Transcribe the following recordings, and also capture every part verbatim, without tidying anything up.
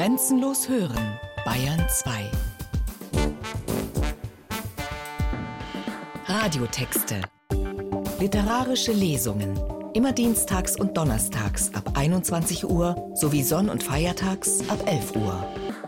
Grenzenlos hören, Bayern zwei. Radiotexte. Literarische Lesungen. Immer dienstags und donnerstags ab einundzwanzig Uhr sowie sonn- und feiertags ab elf Uhr.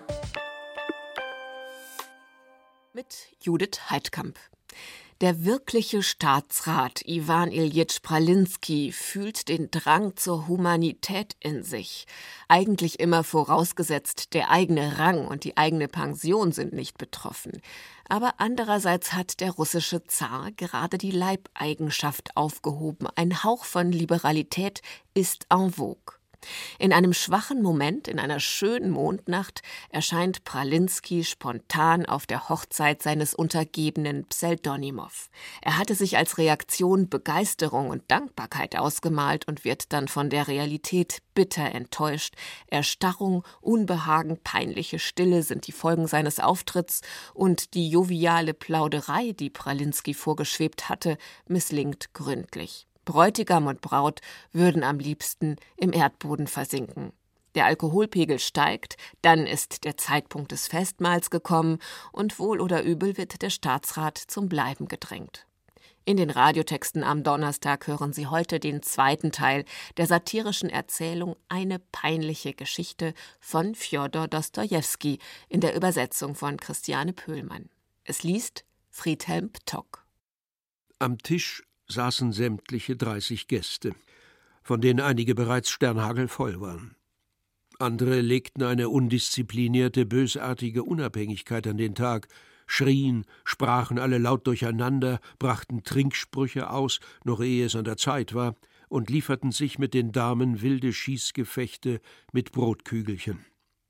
Mit Judith Heidkamp. Der wirkliche Staatsrat Iwan Iljitsch Pralinsky fühlt den Drang zur Humanität in sich. Eigentlich immer vorausgesetzt, der eigene Rang und die eigene Pension sind nicht betroffen. Aber andererseits hat der russische Zar gerade die Leibeigenschaft aufgehoben. Ein Hauch von Liberalität ist en vogue. In einem schwachen Moment, in einer schönen Mondnacht, erscheint Pralinsky spontan auf der Hochzeit seines Untergebenen Pseldonimow. Er hatte sich als Reaktion Begeisterung und Dankbarkeit ausgemalt und wird dann von der Realität bitter enttäuscht. Erstarrung, Unbehagen, peinliche Stille sind die Folgen seines Auftritts und die joviale Plauderei, die Pralinsky vorgeschwebt hatte, misslingt gründlich. Bräutigam und Braut würden am liebsten im Erdboden versinken. Der Alkoholpegel steigt, dann ist der Zeitpunkt des Festmahls gekommen und wohl oder übel wird der Staatsrat zum Bleiben gedrängt. In den Radiotexten am Donnerstag hören Sie heute den zweiten Teil der satirischen Erzählung Eine peinliche Geschichte von Fjodor Dostojewski in der Übersetzung von Christiane Pöhlmann. Es liest Friedhelm Ptock. Am Tisch saßen sämtliche dreißig Gäste, von denen einige bereits sternhagelvoll waren. Andere legten eine undisziplinierte, bösartige Unabhängigkeit an den Tag, schrien, sprachen alle laut durcheinander, brachten Trinksprüche aus, noch ehe es an der Zeit war, und lieferten sich mit den Damen wilde Schießgefechte mit Brotkügelchen.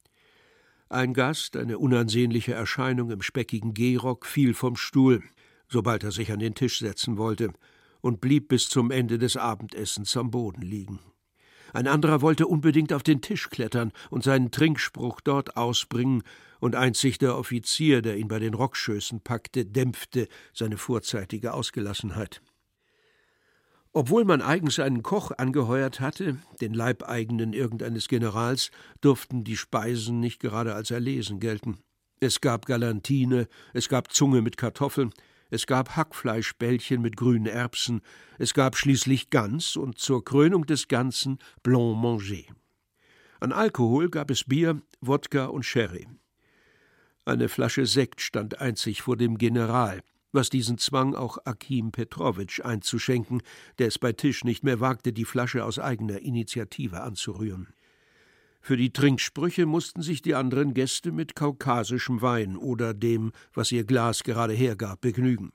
Ein Gast, eine unansehnliche Erscheinung im speckigen Gehrock, fiel vom Stuhl, sobald er sich an den Tisch setzen wollte, und blieb bis zum Ende des Abendessens am Boden liegen. Ein anderer wollte unbedingt auf den Tisch klettern und seinen Trinkspruch dort ausbringen, und einzig der Offizier, der ihn bei den Rockschößen packte, dämpfte seine vorzeitige Ausgelassenheit. Obwohl man eigens einen Koch angeheuert hatte, den Leibeigenen irgendeines Generals, durften die Speisen nicht gerade als erlesen gelten. Es gab Galantine, es gab Zunge mit Kartoffeln, es gab Hackfleischbällchen mit grünen Erbsen, es gab schließlich Gans und zur Krönung des Ganzen Blanc Manger. An Alkohol gab es Bier, Wodka und Sherry. Eine Flasche Sekt stand einzig vor dem General, was diesen zwang, auch Akim Petrowitsch einzuschenken, der es bei Tisch nicht mehr wagte, die Flasche aus eigener Initiative anzurühren. Für die Trinksprüche mussten sich die anderen Gäste mit kaukasischem Wein oder dem, was ihr Glas gerade hergab, begnügen.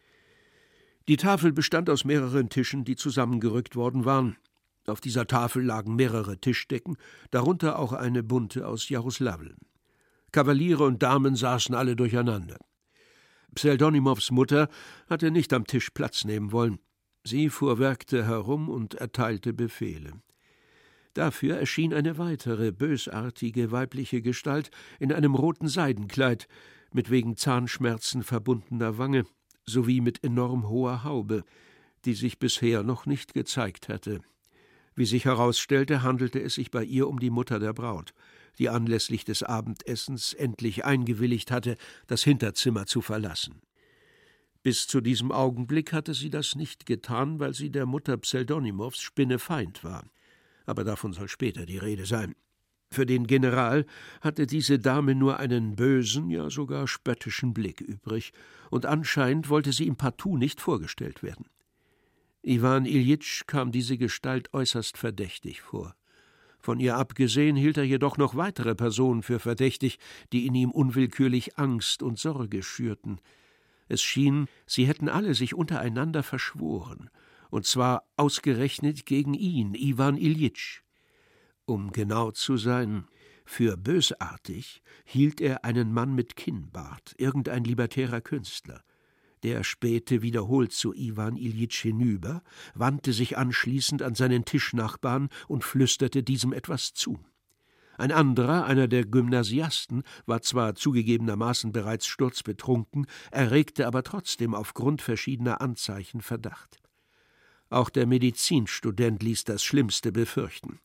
Die Tafel bestand aus mehreren Tischen, die zusammengerückt worden waren. Auf dieser Tafel lagen mehrere Tischdecken, darunter auch eine bunte aus Jaroslawl. Kavaliere und Damen saßen alle durcheinander. Pseldonimows Mutter hatte nicht am Tisch Platz nehmen wollen. Sie fuhrwerkte herum und erteilte Befehle. Dafür erschien eine weitere, bösartige weibliche Gestalt in einem roten Seidenkleid, mit wegen Zahnschmerzen verbundener Wange, sowie mit enorm hoher Haube, die sich bisher noch nicht gezeigt hatte. Wie sich herausstellte, handelte es sich bei ihr um die Mutter der Braut, die anlässlich des Abendessens endlich eingewilligt hatte, das Hinterzimmer zu verlassen. Bis zu diesem Augenblick hatte sie das nicht getan, weil sie der Mutter Pseldonimows Spinnefeind war. Aber davon soll später die Rede sein. Für den General hatte diese Dame nur einen bösen, ja sogar spöttischen Blick übrig, und anscheinend wollte sie ihm partout nicht vorgestellt werden. Iwan Iljitsch kam diese Gestalt äußerst verdächtig vor. Von ihr abgesehen hielt er jedoch noch weitere Personen für verdächtig, die in ihm unwillkürlich Angst und Sorge schürten. Es schien, sie hätten alle sich untereinander verschworen, und zwar ausgerechnet gegen ihn, Iwan Iljitsch. Um genau zu sein, für bösartig hielt er einen Mann mit Kinnbart, irgendein libertärer Künstler. Der spähte wiederholt zu Iwan Iljitsch hinüber, wandte sich anschließend an seinen Tischnachbarn und flüsterte diesem etwas zu. Ein anderer, einer der Gymnasiasten, war zwar zugegebenermaßen bereits sturzbetrunken, erregte aber trotzdem aufgrund verschiedener Anzeichen Verdacht. Auch der Medizinstudent ließ das Schlimmste befürchten.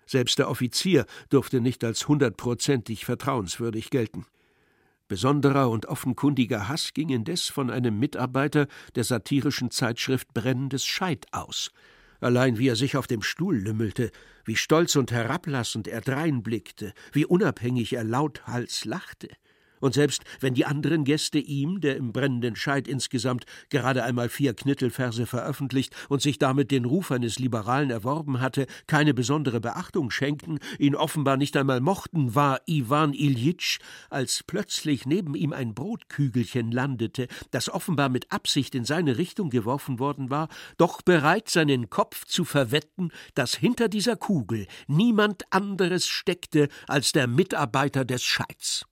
Selbst der Offizier durfte nicht als hundertprozentig vertrauenswürdig gelten. Besonderer und offenkundiger Hass ging indes von einem Mitarbeiter der satirischen Zeitschrift Brennendes Scheit aus. Allein wie er sich auf dem Stuhl lümmelte, wie stolz und herablassend er dreinblickte, wie unabhängig er lauthals lachte. Und selbst wenn die anderen Gäste ihm, der im Brennenden Scheit insgesamt gerade einmal vier Knittelverse veröffentlicht und sich damit den Ruf eines Liberalen erworben hatte, keine besondere Beachtung schenkten, ihn offenbar nicht einmal mochten, war Iwan Iljitsch, als plötzlich neben ihm ein Brotkügelchen landete, das offenbar mit Absicht in seine Richtung geworfen worden war, doch bereit, seinen Kopf zu verwetten, dass hinter dieser Kugel niemand anderes steckte als der Mitarbeiter des Scheits.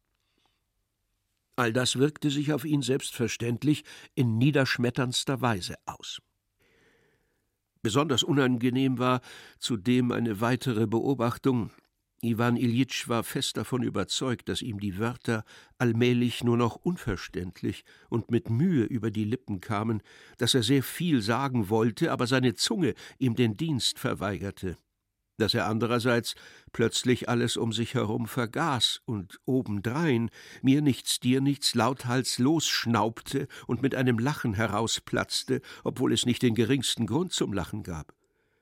All das wirkte sich auf ihn selbstverständlich in niederschmetterndster Weise aus. Besonders unangenehm war zudem eine weitere Beobachtung. Iwan Iljitsch war fest davon überzeugt, dass ihm die Wörter allmählich nur noch unverständlich und mit Mühe über die Lippen kamen, dass er sehr viel sagen wollte, aber seine Zunge ihm den Dienst verweigerte, dass er andererseits plötzlich alles um sich herum vergaß und obendrein mir nichts, dir nichts lauthals losschnaubte und mit einem Lachen herausplatzte, obwohl es nicht den geringsten Grund zum Lachen gab.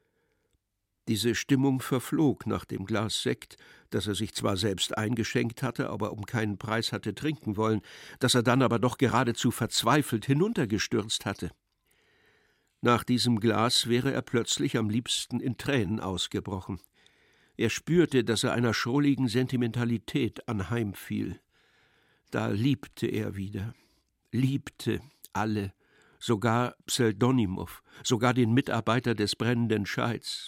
Diese Stimmung verflog nach dem Glas Sekt, das er sich zwar selbst eingeschenkt hatte, aber um keinen Preis hatte trinken wollen, das er dann aber doch geradezu verzweifelt hinuntergestürzt hatte. Nach diesem Glas wäre er plötzlich am liebsten in Tränen ausgebrochen. Er spürte, dass er einer schrulligen Sentimentalität anheimfiel. Da liebte er wieder, liebte alle, sogar Pseldonimow, sogar den Mitarbeiter des Brennenden Scheits.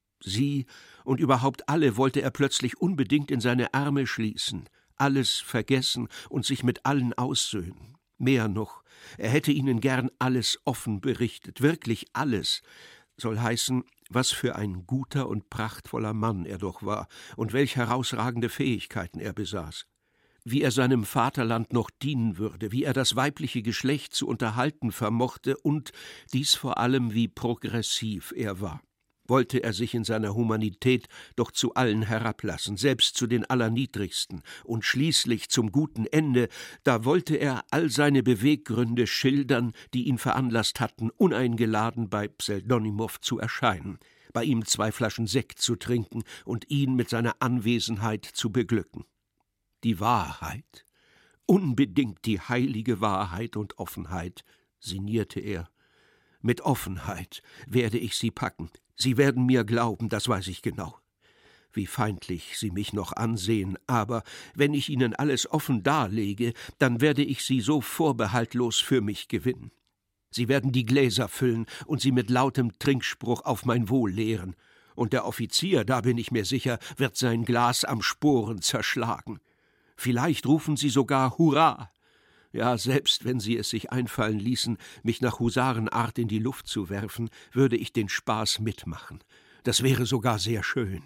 Sie und überhaupt alle wollte er plötzlich unbedingt in seine Arme schließen, alles vergessen und sich mit allen aussöhnen. Mehr noch, er hätte ihnen gern alles offen berichtet, wirklich alles, soll heißen, was für ein guter und prachtvoller Mann er doch war und welch herausragende Fähigkeiten er besaß, wie er seinem Vaterland noch dienen würde, wie er das weibliche Geschlecht zu unterhalten vermochte und dies vor allem, wie progressiv er war. Wollte er sich in seiner Humanität doch zu allen herablassen, selbst zu den Allerniedrigsten, und schließlich zum guten Ende, da wollte er all seine Beweggründe schildern, die ihn veranlasst hatten, uneingeladen bei Pseldonimow zu erscheinen, bei ihm zwei Flaschen Sekt zu trinken und ihn mit seiner Anwesenheit zu beglücken. Die Wahrheit, unbedingt die heilige Wahrheit und Offenheit, sinnierte er. Mit Offenheit werde ich sie packen. Sie werden mir glauben, das weiß ich genau. Wie feindlich Sie mich noch ansehen, aber wenn ich Ihnen alles offen darlege, dann werde ich Sie so vorbehaltlos für mich gewinnen. Sie werden die Gläser füllen und sie mit lautem Trinkspruch auf mein Wohl leeren. Und der Offizier, da bin ich mir sicher, wird sein Glas am Sporen zerschlagen. Vielleicht rufen Sie sogar Hurra! Ja, selbst wenn Sie es sich einfallen ließen, mich nach Husarenart in die Luft zu werfen, würde ich den Spaß mitmachen. Das wäre sogar sehr schön.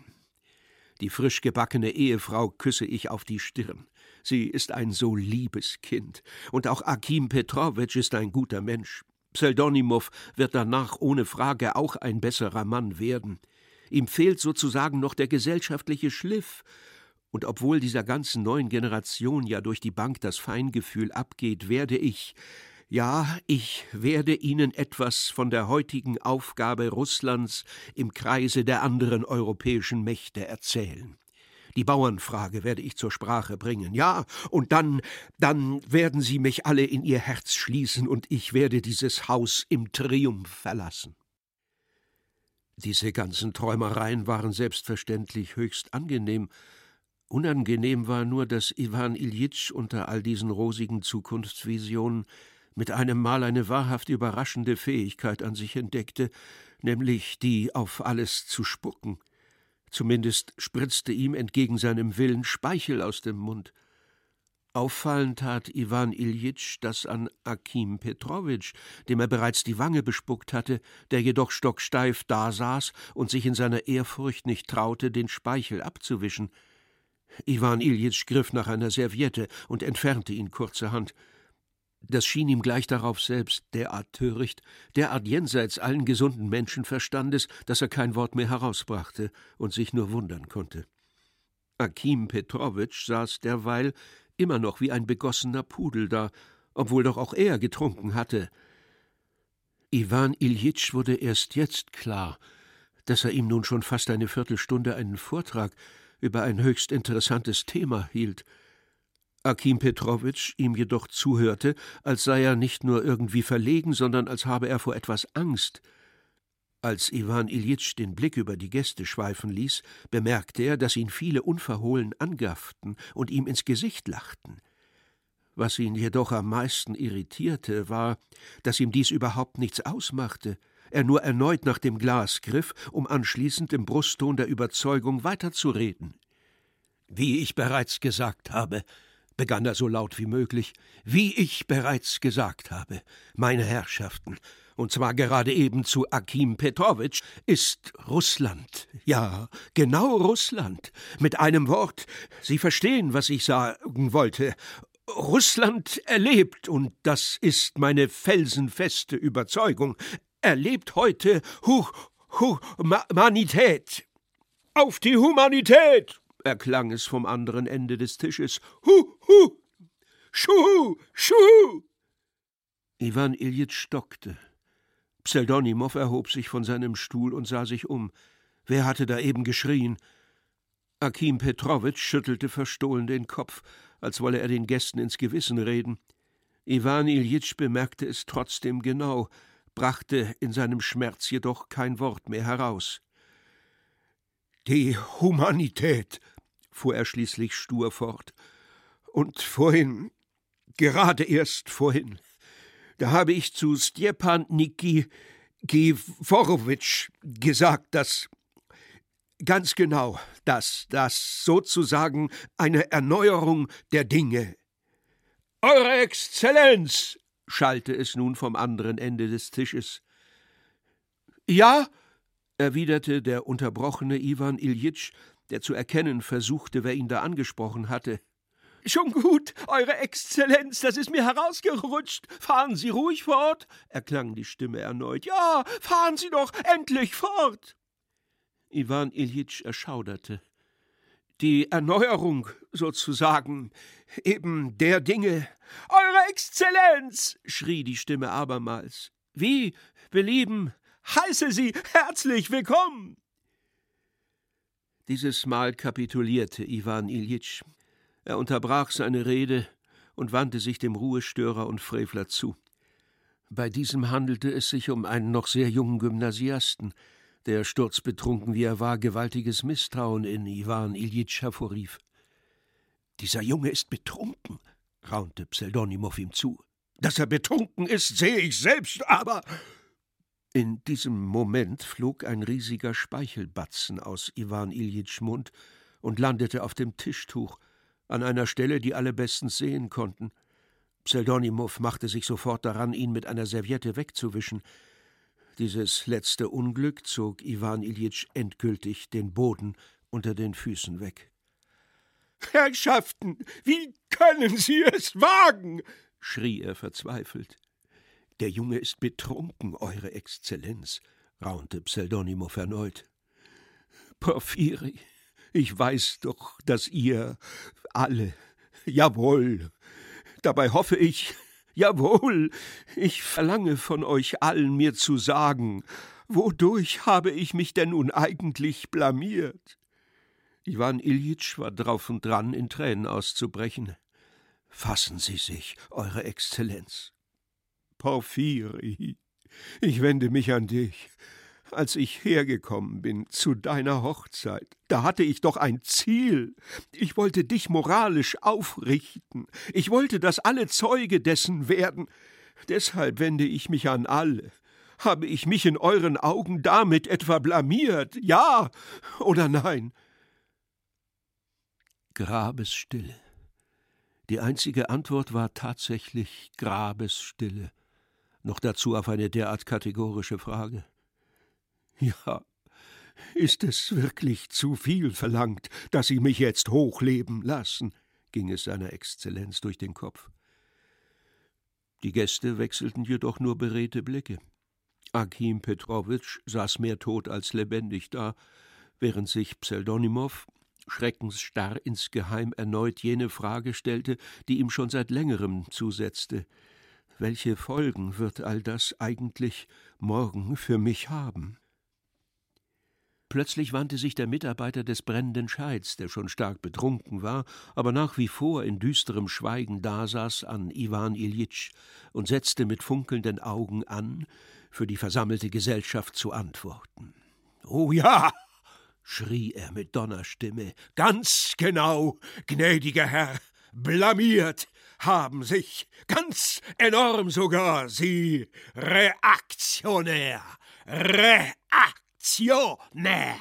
Die frisch gebackene Ehefrau küsse ich auf die Stirn. Sie ist ein so liebes Kind. Und auch Akim Petrowitsch ist ein guter Mensch. Pseldonimow wird danach ohne Frage auch ein besserer Mann werden. Ihm fehlt sozusagen noch der gesellschaftliche Schliff. Und obwohl dieser ganzen neuen Generation ja durch die Bank das Feingefühl abgeht, werde ich, ja, ich werde Ihnen etwas von der heutigen Aufgabe Russlands im Kreise der anderen europäischen Mächte erzählen. Die Bauernfrage werde ich zur Sprache bringen, ja, und dann, dann werden Sie mich alle in Ihr Herz schließen und ich werde dieses Haus im Triumph verlassen. Diese ganzen Träumereien waren selbstverständlich höchst angenehm. Unangenehm war nur, dass Iwan Iljitsch unter all diesen rosigen Zukunftsvisionen mit einem Mal eine wahrhaft überraschende Fähigkeit an sich entdeckte, nämlich die, auf alles zu spucken. Zumindest spritzte ihm entgegen seinem Willen Speichel aus dem Mund. Auffallend tat Iwan Iljitsch das an Akim Petrowitsch, dem er bereits die Wange bespuckt hatte, der jedoch stocksteif dasaß und sich in seiner Ehrfurcht nicht traute, den Speichel abzuwischen. Iwan Iljitsch griff nach einer Serviette und entfernte ihn kurzerhand. Das schien ihm gleich darauf selbst derart töricht, derart jenseits allen gesunden Menschenverstandes, dass er kein Wort mehr herausbrachte und sich nur wundern konnte. Akim Petrowitsch saß derweil immer noch wie ein begossener Pudel da, obwohl doch auch er getrunken hatte. Iwan Iljitsch wurde erst jetzt klar, dass er ihm nun schon fast eine Viertelstunde einen Vortrag über ein höchst interessantes Thema hielt. Akim Petrowitsch ihm jedoch zuhörte, als sei er nicht nur irgendwie verlegen, sondern als habe er vor etwas Angst. Als Iwan Iljitsch den Blick über die Gäste schweifen ließ, bemerkte er, dass ihn viele unverhohlen angafften und ihm ins Gesicht lachten. Was ihn jedoch am meisten irritierte, war, dass ihm dies überhaupt nichts ausmachte, er nur erneut nach dem Glas griff, um anschließend im Brustton der Überzeugung weiterzureden. »Wie ich bereits gesagt habe«, begann er so laut wie möglich, »wie ich bereits gesagt habe, meine Herrschaften, und zwar gerade eben zu Akim Petrowitsch, ist Russland, ja, genau Russland, mit einem Wort, Sie verstehen, was ich sagen wollte, Russland erlebt, und das ist meine felsenfeste Überzeugung, erlebt heute Hu, Hu, Humanität. Auf die Humanität! Erklang es vom anderen Ende des Tisches. Hu, hu, schuhu, schuhu! Iwan Iljitsch stockte. Pseldonimow erhob sich von seinem Stuhl und sah sich um. Wer hatte da eben geschrien? Akim Petrowitsch schüttelte verstohlen den Kopf, als wolle er den Gästen ins Gewissen reden. Iwan Iljitsch bemerkte es trotzdem genau, brachte in seinem Schmerz jedoch kein Wort mehr heraus. »Die Humanität«, fuhr er schließlich stur fort. »Und vorhin, gerade erst vorhin, da habe ich zu Stjepan Nikiforowitsch gesagt, dass, ganz genau, dass das sozusagen eine Erneuerung der Dinge.« »Eure Exzellenz«, schallte es nun vom anderen Ende des Tisches. »Ja«, erwiderte der unterbrochene Iwan Iljitsch, der zu erkennen versuchte, wer ihn da angesprochen hatte. »Schon gut, Eure Exzellenz, das ist mir herausgerutscht. Fahren Sie ruhig fort«, erklang die Stimme erneut. »Ja, fahren Sie doch endlich fort!« Iwan Iljitsch erschauderte. »Die Erneuerung, sozusagen, eben der Dinge.« »Eure Exzellenz«, schrie die Stimme abermals. »Wie belieben, heiße Sie herzlich willkommen!« Dieses Mal kapitulierte Iwan Iljitsch. Er unterbrach seine Rede und wandte sich dem Ruhestörer und Frevler zu. Bei diesem handelte es sich um einen noch sehr jungen Gymnasiasten, der, sturzbetrunken wie er war, gewaltiges Misstrauen in Iwan Iljitsch hervorrief. »Dieser Junge ist betrunken«, raunte Pseldonimow ihm zu. »Dass er betrunken ist, sehe ich selbst, aber...« In diesem Moment flog ein riesiger Speichelbatzen aus Iwan Iljitschs Mund und landete auf dem Tischtuch, an einer Stelle, die alle bestens sehen konnten. Pseldonimow machte sich sofort daran, ihn mit einer Serviette wegzuwischen. Dieses letzte Unglück zog Iwan Iljitsch endgültig den Boden unter den Füßen weg. »Herrschaften, wie können Sie es wagen?« schrie er verzweifelt. »Der Junge ist betrunken, Eure Exzellenz«, raunte Pseldonimow erneut. »Porphyri, ich weiß doch, dass ihr alle, jawohl, dabei hoffe ich, jawohl, ich verlange von euch allen, mir zu sagen, wodurch habe ich mich denn nun eigentlich blamiert?« Iwan Iljitsch war drauf und dran, in Tränen auszubrechen. »Fassen Sie sich, Eure Exzellenz.« »Porphyri, ich wende mich an dich. Als ich hergekommen bin zu deiner Hochzeit, da hatte ich doch ein Ziel. Ich wollte dich moralisch aufrichten. Ich wollte, dass alle Zeuge dessen werden. Deshalb wende ich mich an alle. Habe ich mich in euren Augen damit etwa blamiert? Ja oder nein?« Grabesstille. Die einzige Antwort war tatsächlich Grabesstille. Noch dazu auf eine derart kategorische Frage. »Ja, ist es wirklich zu viel verlangt, dass Sie mich jetzt hochleben lassen?« ging es seiner Exzellenz durch den Kopf. Die Gäste wechselten jedoch nur beredte Blicke. Akim Petrowitsch saß mehr tot als lebendig da, während sich Pseldonimow schreckensstarr insgeheim erneut jene Frage stellte, die ihm schon seit längerem zusetzte: Welche Folgen wird all das eigentlich morgen für mich haben? Plötzlich wandte sich der Mitarbeiter des brennenden Scheids, der schon stark betrunken war, aber nach wie vor in düsterem Schweigen dasaß, an Iwan Iljitsch und setzte mit funkelnden Augen an, für die versammelte Gesellschaft zu antworten. »Oh ja«, schrie er mit Donnerstimme, »ganz genau, gnädiger Herr, blamiert haben sich, ganz enorm sogar, Sie Reaktionär, Reaktionär!«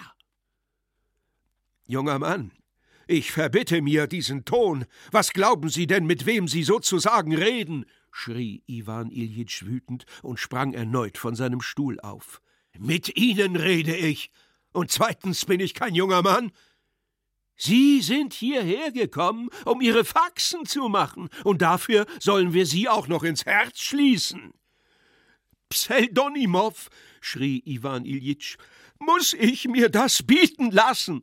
»Junger Mann, ich verbitte mir diesen Ton. Was glauben Sie denn, mit wem Sie sozusagen reden?« schrie Iwan Iljitsch wütend und sprang erneut von seinem Stuhl auf. »Mit Ihnen rede ich. Und zweitens bin ich kein junger Mann. Sie sind hierher gekommen, um Ihre Faxen zu machen, und dafür sollen wir Sie auch noch ins Herz schließen.« »Pseldonimow«, schrie Iwan Iljitsch, »muss ich mir das bieten lassen?«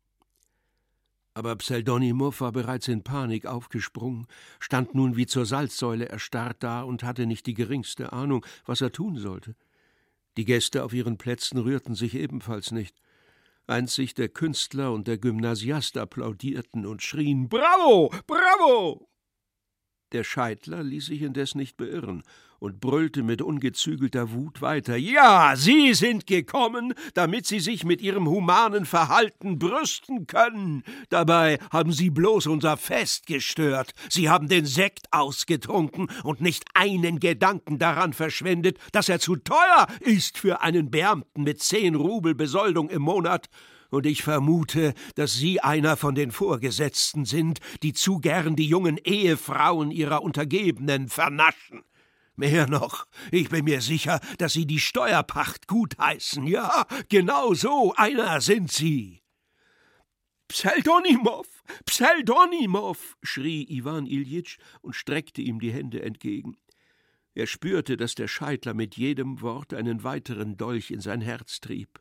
Aber Pseldonimow war bereits in Panik aufgesprungen, stand nun wie zur Salzsäule erstarrt da und hatte nicht die geringste Ahnung, was er tun sollte. Die Gäste auf ihren Plätzen rührten sich ebenfalls nicht. Einzig der Künstler und der Gymnasiast applaudierten und schrien »Bravo! Bravo!« Der Scheidler ließ sich indes nicht beirren und brüllte mit ungezügelter Wut weiter: »Ja, Sie sind gekommen, damit Sie sich mit Ihrem humanen Verhalten brüsten können. Dabei haben Sie bloß unser Fest gestört. Sie haben den Sekt ausgetrunken und nicht einen Gedanken daran verschwendet, dass er zu teuer ist für einen Beamten mit zehn Rubel Besoldung im Monat. Und ich vermute, dass Sie einer von den Vorgesetzten sind, die zu gern die jungen Ehefrauen ihrer Untergebenen vernaschen. Mehr noch, ich bin mir sicher, dass Sie die Steuerpacht gutheißen. Ja, genau so einer sind Sie.« »Pseldonimow, Pseldonimow«, schrie Iwan Iljitsch und streckte ihm die Hände entgegen. Er spürte, dass der Scheidler mit jedem Wort einen weiteren Dolch in sein Herz trieb.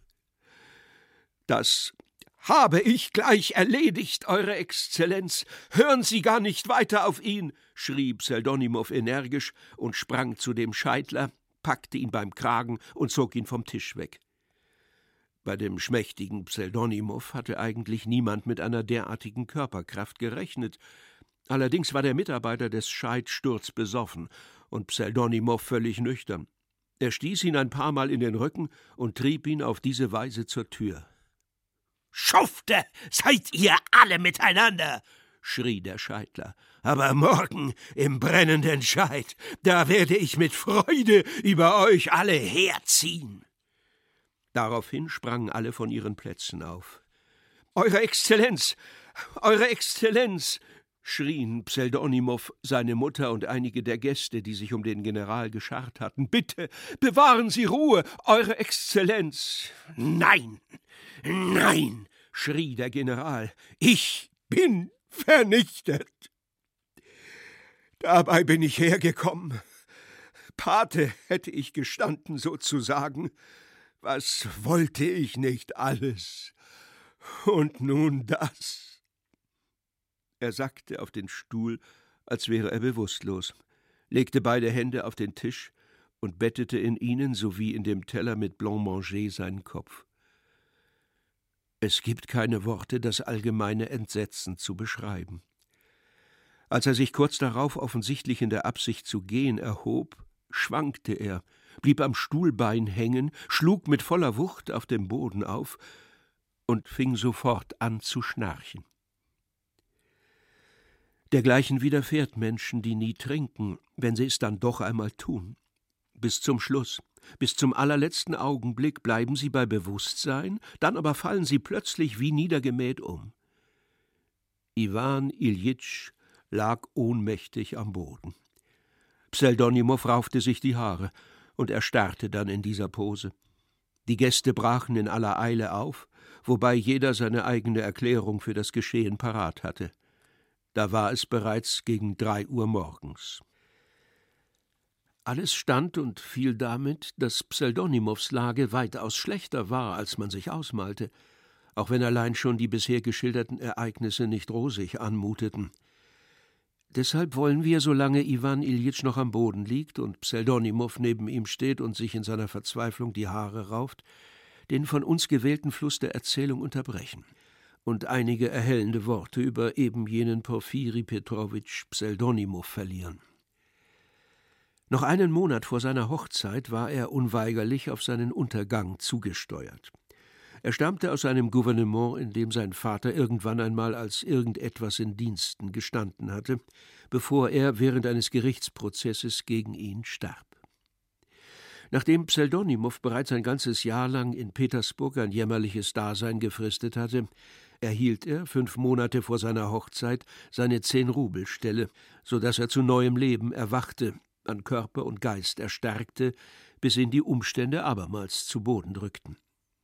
»Das habe ich gleich erledigt, Eure Exzellenz. Hören Sie gar nicht weiter auf ihn«, schrie Pseldonimow energisch und sprang zu dem Scheidler, packte ihn beim Kragen und zog ihn vom Tisch weg. Bei dem schmächtigen Pseldonimow hatte eigentlich niemand mit einer derartigen Körperkraft gerechnet. Allerdings war der Mitarbeiter des Scheid sturzbesoffen und Pseldonimow völlig nüchtern. Er stieß ihn ein paar Mal in den Rücken und trieb ihn auf diese Weise zur Tür. »Schufte seid ihr alle miteinander«, schrie der Scheidler. »Aber morgen im brennenden Scheid, da werde ich mit Freude über euch alle herziehen.« Daraufhin sprangen alle von ihren Plätzen auf. »Eure Exzellenz, Eure Exzellenz«, schrien Pseldonimow, seine Mutter und einige der Gäste, die sich um den General geschart hatten. »Bitte, bewahren Sie Ruhe, Eure Exzellenz!« »Nein, nein«, schrie der General, »ich bin vernichtet. Dabei bin ich hergekommen. Pate hätte ich gestanden, sozusagen. Was wollte ich nicht alles? Und nun das.« Er sackte auf den Stuhl, als wäre er bewusstlos, legte beide Hände auf den Tisch und bettete in ihnen sowie in dem Teller mit Blancmanger seinen Kopf. Es gibt keine Worte, das allgemeine Entsetzen zu beschreiben. Als er sich kurz darauf offensichtlich in der Absicht zu gehen erhob, schwankte er, blieb am Stuhlbein hängen, schlug mit voller Wucht auf dem Boden auf und fing sofort an zu schnarchen. Dergleichen widerfährt Menschen, die nie trinken, wenn sie es dann doch einmal tun. Bis zum Schluss, bis zum allerletzten Augenblick bleiben sie bei Bewusstsein, dann aber fallen sie plötzlich wie niedergemäht um. Iwan Iljitsch lag ohnmächtig am Boden. Pseldonimow raufte sich die Haare und erstarrte dann in dieser Pose. Die Gäste brachen in aller Eile auf, wobei jeder seine eigene Erklärung für das Geschehen parat hatte. Da war es bereits gegen drei Uhr morgens. Alles stand und fiel damit, dass Pseldonimows Lage weitaus schlechter war, als man sich ausmalte, auch wenn allein schon die bisher geschilderten Ereignisse nicht rosig anmuteten. Deshalb wollen wir, solange Iwan Iljitsch noch am Boden liegt und Pseldonimow neben ihm steht und sich in seiner Verzweiflung die Haare rauft, den von uns gewählten Fluss der Erzählung unterbrechen und einige erhellende Worte über eben jenen Porfiri Petrowitsch Pseldonimow verlieren. Noch einen Monat vor seiner Hochzeit war er unweigerlich auf seinen Untergang zugesteuert. Er stammte aus einem Gouvernement, in dem sein Vater irgendwann einmal als irgendetwas in Diensten gestanden hatte, bevor er während eines Gerichtsprozesses gegen ihn starb. Nachdem Pseldonimow bereits ein ganzes Jahr lang in Petersburg ein jämmerliches Dasein gefristet hatte, erhielt er, fünf Monate vor seiner Hochzeit, seine Zehn-Rubel-Stelle, so dass er zu neuem Leben erwachte, an Körper und Geist erstarkte, bis ihn die Umstände abermals zu Boden drückten.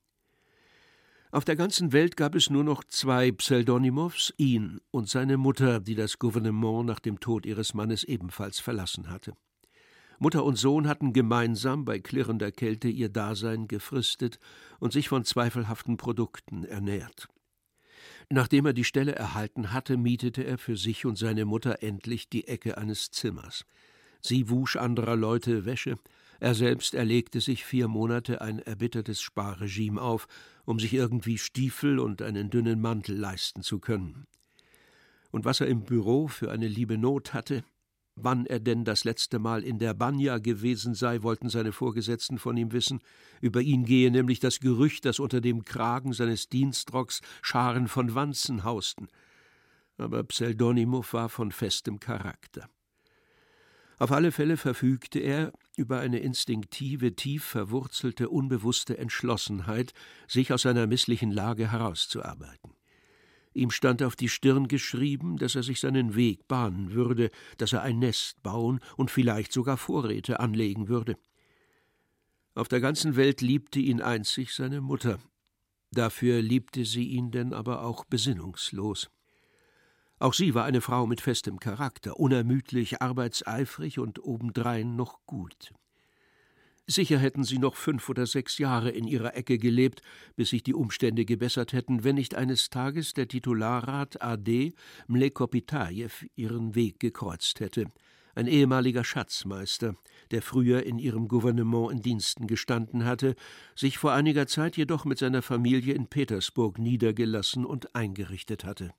Auf der ganzen Welt gab es nur noch zwei Pseldonimows, ihn und seine Mutter, die das Gouvernement nach dem Tod ihres Mannes ebenfalls verlassen hatte. Mutter und Sohn hatten gemeinsam bei klirrender Kälte ihr Dasein gefristet und sich von zweifelhaften Produkten ernährt. Nachdem er die Stelle erhalten hatte, mietete er für sich und seine Mutter endlich die Ecke eines Zimmers. Sie wusch anderer Leute Wäsche, er selbst erlegte sich vier Monate ein erbittertes Sparregime auf, um sich irgendwie Stiefel und einen dünnen Mantel leisten zu können. Und was er im Büro für eine liebe Not hatte, wann er denn das letzte Mal in der Banja gewesen sei, wollten seine Vorgesetzten von ihm wissen. Über ihn gehe nämlich das Gerücht, dass unter dem Kragen seines Dienstrocks Scharen von Wanzen hausten. Aber Pseldonimow war von festem Charakter. Auf alle Fälle verfügte er über eine instinktive, tief verwurzelte, unbewusste Entschlossenheit, sich aus seiner misslichen Lage herauszuarbeiten. Ihm stand auf die Stirn geschrieben, dass er sich seinen Weg bahnen würde, dass er ein Nest bauen und vielleicht sogar Vorräte anlegen würde. Auf der ganzen Welt liebte ihn einzig seine Mutter. Dafür liebte sie ihn denn aber auch besinnungslos. Auch sie war eine Frau mit festem Charakter, unermüdlich, arbeitseifrig und obendrein noch gut. Sicher hätten sie noch fünf oder sechs Jahre in ihrer Ecke gelebt, bis sich die Umstände gebessert hätten, wenn nicht eines Tages der Titularrat A D Mlekopitajew ihren Weg gekreuzt hätte, ein ehemaliger Schatzmeister, der früher in ihrem Gouvernement in Diensten gestanden hatte, sich vor einiger Zeit jedoch mit seiner Familie in Petersburg niedergelassen und eingerichtet hatte.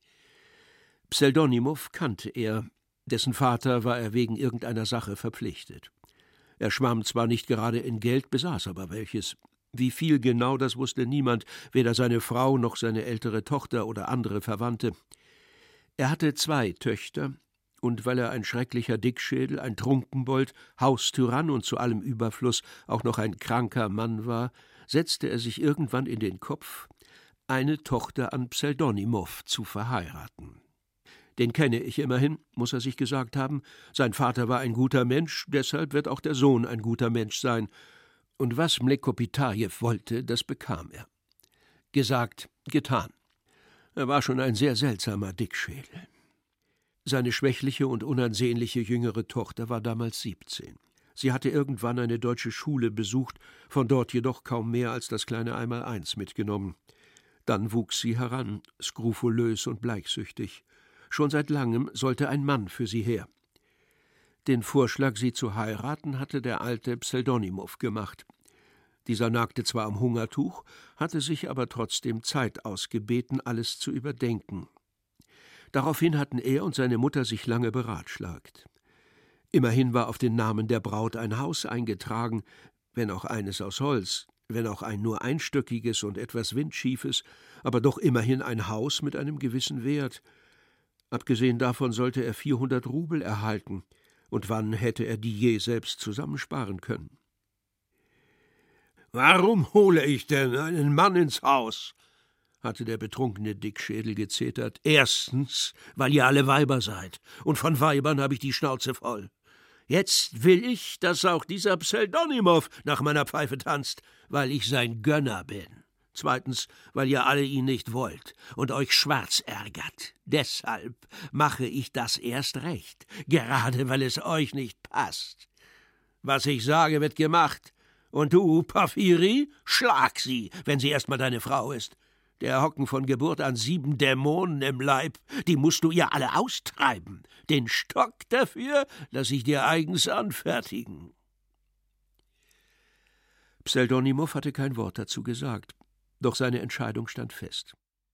Pseldonimow kannte er, dessen Vater war er wegen irgendeiner Sache verpflichtet. Er schwamm zwar nicht gerade in Geld, besaß aber welches. Wie viel genau, das wusste niemand, weder seine Frau noch seine ältere Tochter oder andere Verwandte. Er hatte zwei Töchter, und weil er ein schrecklicher Dickschädel, ein Trunkenbold, Haustyrann und zu allem Überfluss auch noch ein kranker Mann war, setzte er sich irgendwann in den Kopf, eine Tochter an Pseldonimow zu verheiraten. Den kenne ich immerhin, muss er sich gesagt haben. Sein Vater war ein guter Mensch, deshalb wird auch der Sohn ein guter Mensch sein. Und was Mlekopitajew wollte, das bekam er. Gesagt, getan. Er war schon ein sehr seltsamer Dickschädel. Seine schwächliche und unansehnliche jüngere Tochter war damals siebzehn. Sie hatte irgendwann eine deutsche Schule besucht, von dort jedoch kaum mehr als das kleine Einmaleins mitgenommen. Dann wuchs sie heran, skrupulös und bleichsüchtig. Schon seit langem sollte ein Mann für sie her. Den Vorschlag, sie zu heiraten, hatte der alte Pseldonimow gemacht. Dieser nagte zwar am Hungertuch, hatte sich aber trotzdem Zeit ausgebeten, alles zu überdenken. Daraufhin hatten er und seine Mutter sich lange beratschlagt. Immerhin war auf den Namen der Braut ein Haus eingetragen, wenn auch eines aus Holz, wenn auch ein nur einstöckiges und etwas windschiefes, aber doch immerhin ein Haus mit einem gewissen Wert. Abgesehen davon sollte er vierhundert Rubel erhalten, und wann hätte er die je selbst zusammensparen können? »Warum hole ich denn einen Mann ins Haus?« hatte der betrunkene Dickschädel gezetert. »Erstens, weil ihr alle Weiber seid, und von Weibern habe ich die Schnauze voll. Jetzt will ich, dass auch dieser Pseldonimow nach meiner Pfeife tanzt, weil ich sein Gönner bin. Zweitens, weil ihr alle ihn nicht wollt und euch schwarz ärgert. Deshalb mache ich das erst recht, gerade weil es euch nicht passt. Was ich sage, wird gemacht. Und du, Porphyri, schlag sie, wenn sie erst mal deine Frau ist. Der hocken von Geburt an sieben Dämonen im Leib, die musst du ihr alle austreiben. Den Stock dafür lass ich dir eigens anfertigen. Pseldonimow hatte kein Wort dazu gesagt, doch seine Entscheidung stand fest.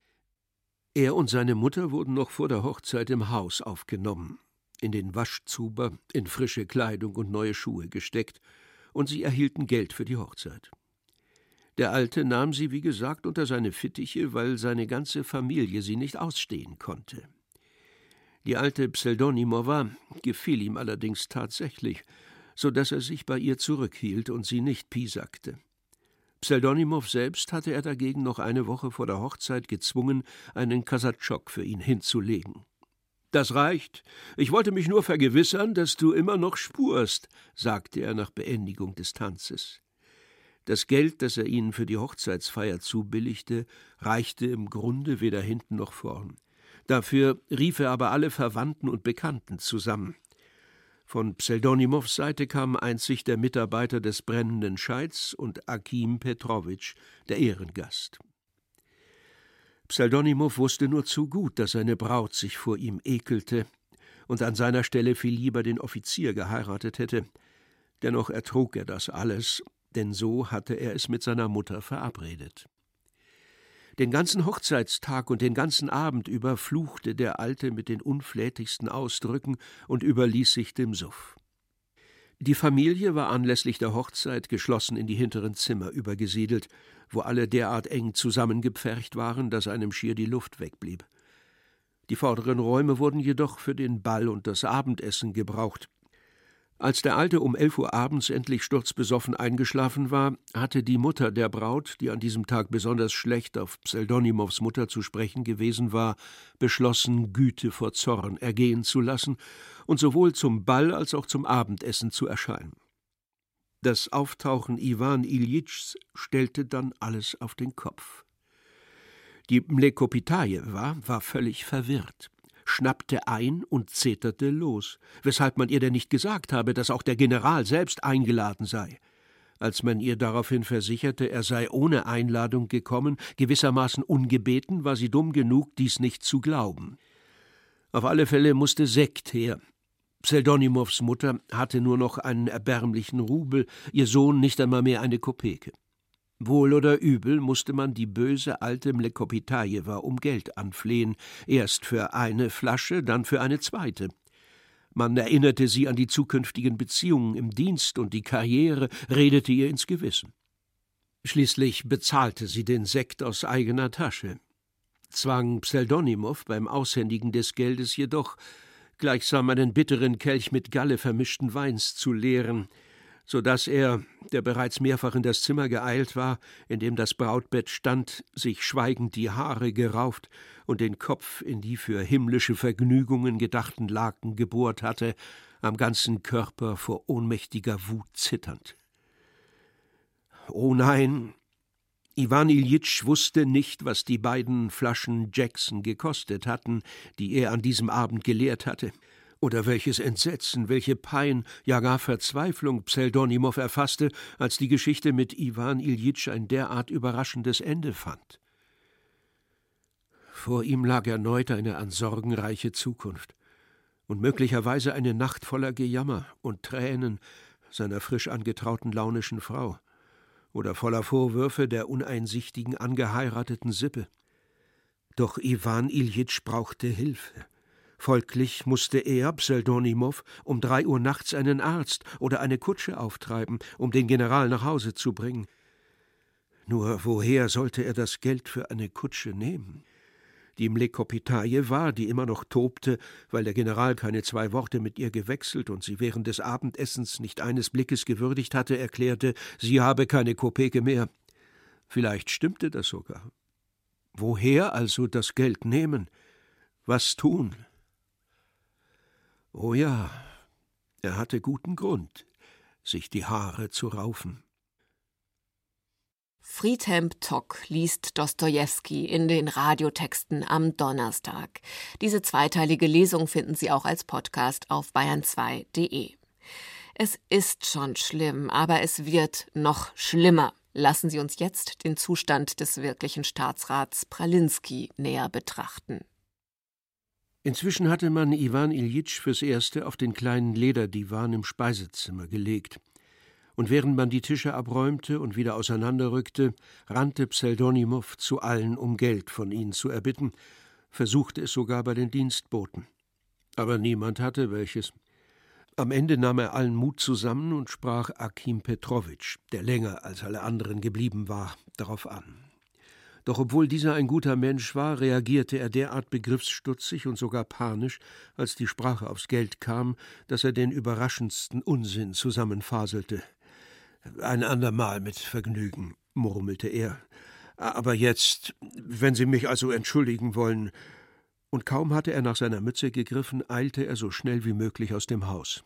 Er und seine Mutter wurden noch vor der Hochzeit im Haus aufgenommen, in den Waschzuber, in frische Kleidung und neue Schuhe gesteckt, und sie erhielten Geld für die Hochzeit. Der Alte nahm sie, wie gesagt, unter seine Fittiche, weil seine ganze Familie sie nicht ausstehen konnte. Die alte Pseldonimowa gefiel ihm allerdings tatsächlich, so dass er sich bei ihr zurückhielt und sie nicht piesackte. Pseldonimow selbst hatte er dagegen noch eine Woche vor der Hochzeit gezwungen, einen Kasatschok für ihn hinzulegen. »Das reicht. Ich wollte mich nur vergewissern, dass du immer noch spurst«, sagte er nach Beendigung des Tanzes. Das Geld, das er ihnen für die Hochzeitsfeier zubilligte, reichte im Grunde weder hinten noch vorn. Dafür rief er aber alle Verwandten und Bekannten zusammen. Von Pseldonimows Seite kam einzig der Mitarbeiter des brennenden Scheits und Akim Petrowitsch, der Ehrengast. Pseldonimow wusste nur zu gut, dass seine Braut sich vor ihm ekelte und an seiner Stelle viel lieber den Offizier geheiratet hätte. Dennoch ertrug er das alles, denn so hatte er es mit seiner Mutter verabredet. Den ganzen Hochzeitstag und den ganzen Abend über fluchte der Alte mit den unflätigsten Ausdrücken und überließ sich dem Suff. Die Familie war anlässlich der Hochzeit geschlossen in die hinteren Zimmer übergesiedelt, wo alle derart eng zusammengepfercht waren, dass einem schier die Luft wegblieb. Die vorderen Räume wurden jedoch für den Ball und das Abendessen gebraucht. Als der Alte um elf Uhr abends endlich sturzbesoffen eingeschlafen war, hatte die Mutter der Braut, die an diesem Tag besonders schlecht auf Pseldonimows Mutter zu sprechen gewesen war, beschlossen, Güte vor Zorn ergehen zu lassen und sowohl zum Ball als auch zum Abendessen zu erscheinen. Das Auftauchen Iwan Iljitschs stellte dann alles auf den Kopf. Die Mlekopitajewa war völlig verwirrt, schnappte ein und zeterte los, weshalb man ihr denn nicht gesagt habe, dass auch der General selbst eingeladen sei. Als man ihr daraufhin versicherte, er sei ohne Einladung gekommen, gewissermaßen ungebeten, war sie dumm genug, dies nicht zu glauben. Auf alle Fälle musste Sekt her. Pseldonimows Mutter hatte nur noch einen erbärmlichen Rubel, ihr Sohn nicht einmal mehr eine Kopeke. Wohl oder übel musste man die böse alte Mlekopitajewa um Geld anflehen, erst für eine Flasche, dann für eine zweite. Man erinnerte sie an die zukünftigen Beziehungen im Dienst und die Karriere, redete ihr ins Gewissen. Schließlich bezahlte sie den Sekt aus eigener Tasche, zwang Pseldonimow beim Aushändigen des Geldes jedoch, gleichsam einen bitteren Kelch mit Galle vermischten Weins zu leeren, so dass er, der bereits mehrfach in das Zimmer geeilt war, in dem das Brautbett stand, sich schweigend die Haare gerauft und den Kopf in die für himmlische Vergnügungen gedachten Laken gebohrt hatte, am ganzen Körper vor ohnmächtiger Wut zitternd. Oh nein, Iwan Iljitsch wusste nicht, was die beiden Flaschen Jackson gekostet hatten, die er an diesem Abend geleert hatte. Oder welches Entsetzen, welche Pein, ja gar Verzweiflung Pseldonimow erfasste, als die Geschichte mit Iwan Iljitsch ein derart überraschendes Ende fand. Vor ihm lag erneut eine an Sorgen reiche Zukunft und möglicherweise eine Nacht voller Gejammer und Tränen seiner frisch angetrauten launischen Frau oder voller Vorwürfe der uneinsichtigen angeheirateten Sippe. Doch Iwan Iljitsch brauchte Hilfe. Folglich musste er, Pseldonimow, um drei Uhr nachts einen Arzt oder eine Kutsche auftreiben, um den General nach Hause zu bringen. Nur woher sollte er das Geld für eine Kutsche nehmen? Die Mlekopitajewa, die immer noch tobte, weil der General keine zwei Worte mit ihr gewechselt und sie während des Abendessens nicht eines Blickes gewürdigt hatte, erklärte, sie habe keine Kopeke mehr. Vielleicht stimmte das sogar. Woher also das Geld nehmen? Was tun? Oh ja, er hatte guten Grund, sich die Haare zu raufen. Friedhelm Tock liest Dostojewski in den Radiotexten am Donnerstag. Diese zweiteilige Lesung finden Sie auch als Podcast auf bayern zwei punkt de. Es ist schon schlimm, aber es wird noch schlimmer. Lassen Sie uns jetzt den Zustand des wirklichen Staatsrats Pralinski näher betrachten. Inzwischen hatte man Iwan Iljitsch fürs Erste auf den kleinen Lederdiwan im Speisezimmer gelegt. Und während man die Tische abräumte und wieder auseinanderrückte, rannte Pseldonimow zu allen, um Geld von ihnen zu erbitten, versuchte es sogar bei den Dienstboten. Aber niemand hatte welches. Am Ende nahm er allen Mut zusammen und sprach Akim Petrowitsch, der länger als alle anderen geblieben war, darauf an. Doch obwohl dieser ein guter Mensch war, reagierte er derart begriffsstutzig und sogar panisch, als die Sprache aufs Geld kam, dass er den überraschendsten Unsinn zusammenfaselte. »Ein andermal mit Vergnügen«, murmelte er. »Aber jetzt, wenn Sie mich also entschuldigen wollen.« Und kaum hatte er nach seiner Mütze gegriffen, eilte er so schnell wie möglich aus dem Haus.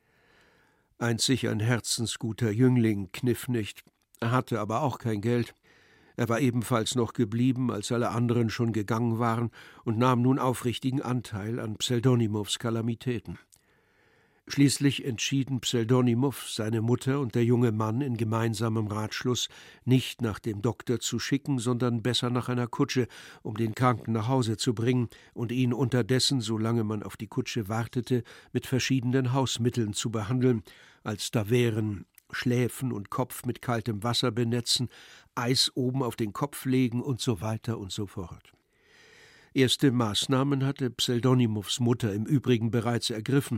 Einzig ein herzensguter Jüngling kniff nicht, er hatte aber auch kein Geld. Er war ebenfalls noch geblieben, als alle anderen schon gegangen waren, und nahm nun aufrichtigen Anteil an Pseldonimows Kalamitäten. Schließlich entschieden Pseldonimow, seine Mutter und der junge Mann in gemeinsamem Ratschluss, nicht nach dem Doktor zu schicken, sondern besser nach einer Kutsche, um den Kranken nach Hause zu bringen und ihn unterdessen, solange man auf die Kutsche wartete, mit verschiedenen Hausmitteln zu behandeln, als da wären Schläfen und Kopf mit kaltem Wasser benetzen, Eis oben auf den Kopf legen und so weiter und so fort. Erste Maßnahmen hatte Pseldonimows Mutter im Übrigen bereits ergriffen.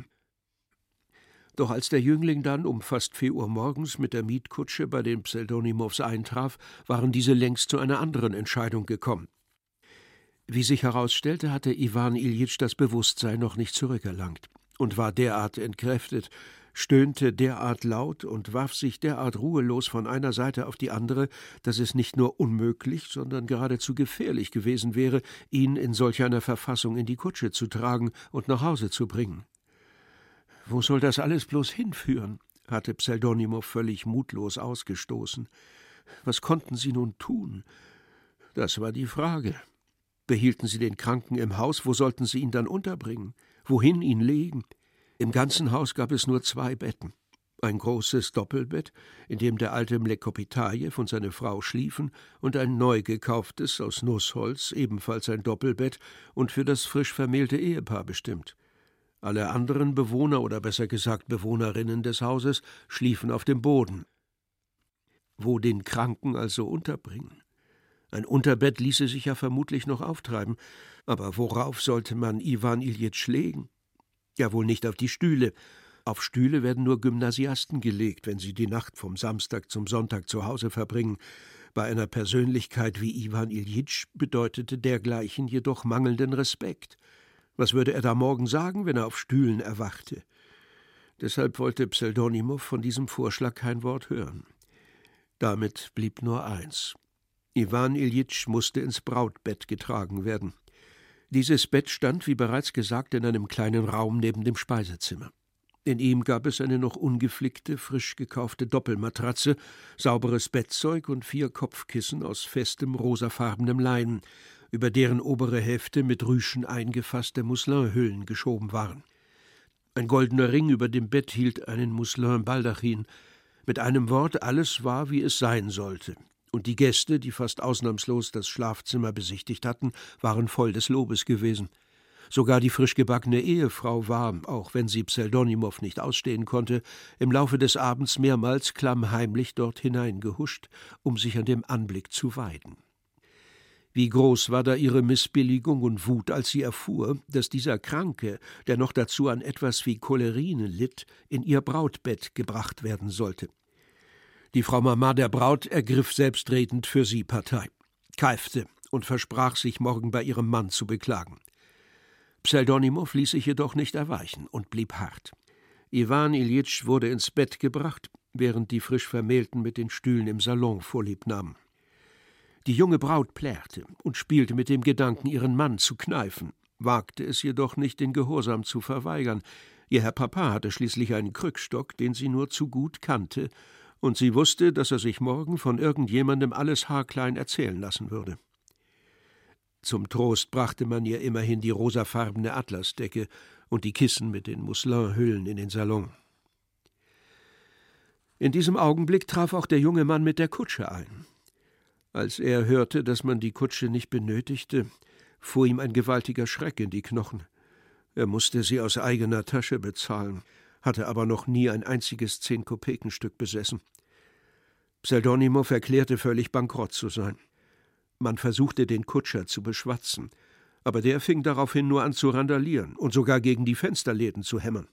Doch als der Jüngling dann um fast vier Uhr morgens mit der Mietkutsche bei den Pseldonimows eintraf, waren diese längst zu einer anderen Entscheidung gekommen. Wie sich herausstellte, hatte Iwan Iljitsch das Bewusstsein noch nicht zurückerlangt und war derart entkräftet, stöhnte derart laut und warf sich derart ruhelos von einer Seite auf die andere, dass es nicht nur unmöglich, sondern geradezu gefährlich gewesen wäre, ihn in solch einer Verfassung in die Kutsche zu tragen und nach Hause zu bringen. »Wo soll das alles bloß hinführen?« hatte Pseldonimow völlig mutlos ausgestoßen. »Was konnten Sie nun tun?« Das war die Frage. Behielten Sie den Kranken im Haus, wo sollten Sie ihn dann unterbringen? Wohin ihn legen? Im ganzen Haus gab es nur zwei Betten. Ein großes Doppelbett, in dem der alte Mlekopitajew und seine Frau schliefen, und ein neu gekauftes, aus Nussholz, ebenfalls ein Doppelbett und für das frisch vermählte Ehepaar bestimmt. Alle anderen Bewohner oder besser gesagt Bewohnerinnen des Hauses schliefen auf dem Boden. Wo den Kranken also unterbringen? Ein Unterbett ließe sich ja vermutlich noch auftreiben, aber worauf sollte man Iwan Iljitsch legen? Ja wohl nicht auf die Stühle. Auf Stühle werden nur Gymnasiasten gelegt, wenn sie die Nacht vom Samstag zum Sonntag zu Hause verbringen. Bei einer Persönlichkeit wie Iwan Iljitsch bedeutete dergleichen jedoch mangelnden Respekt. Was würde er da morgen sagen, wenn er auf Stühlen erwachte? Deshalb wollte Pseldonimow von diesem Vorschlag kein Wort hören. Damit blieb nur eins. Iwan Iljitsch musste ins Brautbett getragen werden. Dieses Bett stand, wie bereits gesagt, in einem kleinen Raum neben dem Speisezimmer. In ihm gab es eine noch ungeflickte, frisch gekaufte Doppelmatratze, sauberes Bettzeug und vier Kopfkissen aus festem, rosafarbenem Leinen, über deren obere Hälfte mit Rüschen eingefasste Musselinhüllen geschoben waren. Ein goldener Ring über dem Bett hielt einen Musselin-Baldachin. Mit einem Wort, alles war, wie es sein sollte. Und die Gäste, die fast ausnahmslos das Schlafzimmer besichtigt hatten, waren voll des Lobes gewesen. Sogar die frisch gebackene Ehefrau war, auch wenn sie Pseldonimow nicht ausstehen konnte, im Laufe des Abends mehrmals klammheimlich dort hineingehuscht, um sich an dem Anblick zu weiden. Wie groß war da ihre Missbilligung und Wut, als sie erfuhr, dass dieser Kranke, der noch dazu an etwas wie Cholerine litt, in ihr Brautbett gebracht werden sollte. Die Frau Mama der Braut ergriff selbstredend für sie Partei, keifte und versprach, sich morgen bei ihrem Mann zu beklagen. Pseldonimow ließ sich jedoch nicht erweichen und blieb hart. Iwan Iljitsch wurde ins Bett gebracht, während die frisch Vermählten mit den Stühlen im Salon vorlieb nahmen. Die junge Braut plärrte und spielte mit dem Gedanken, ihren Mann zu kneifen, wagte es jedoch nicht, den Gehorsam zu verweigern. Ihr Herr Papa hatte schließlich einen Krückstock, den sie nur zu gut kannte, und sie wusste, dass er sich morgen von irgendjemandem alles haarklein erzählen lassen würde. Zum Trost brachte man ihr immerhin die rosafarbene Atlasdecke und die Kissen mit den Musselinhüllen in den Salon. In diesem Augenblick traf auch der junge Mann mit der Kutsche ein. Als er hörte, dass man die Kutsche nicht benötigte, fuhr ihm ein gewaltiger Schreck in die Knochen. Er musste sie aus eigener Tasche bezahlen, hatte aber noch nie ein einziges Zehn-Kopekenstück besessen. Pseldonimow erklärte völlig bankrott zu sein. Man versuchte, den Kutscher zu beschwatzen, aber der fing daraufhin nur an zu randalieren und sogar gegen die Fensterläden zu hämmern.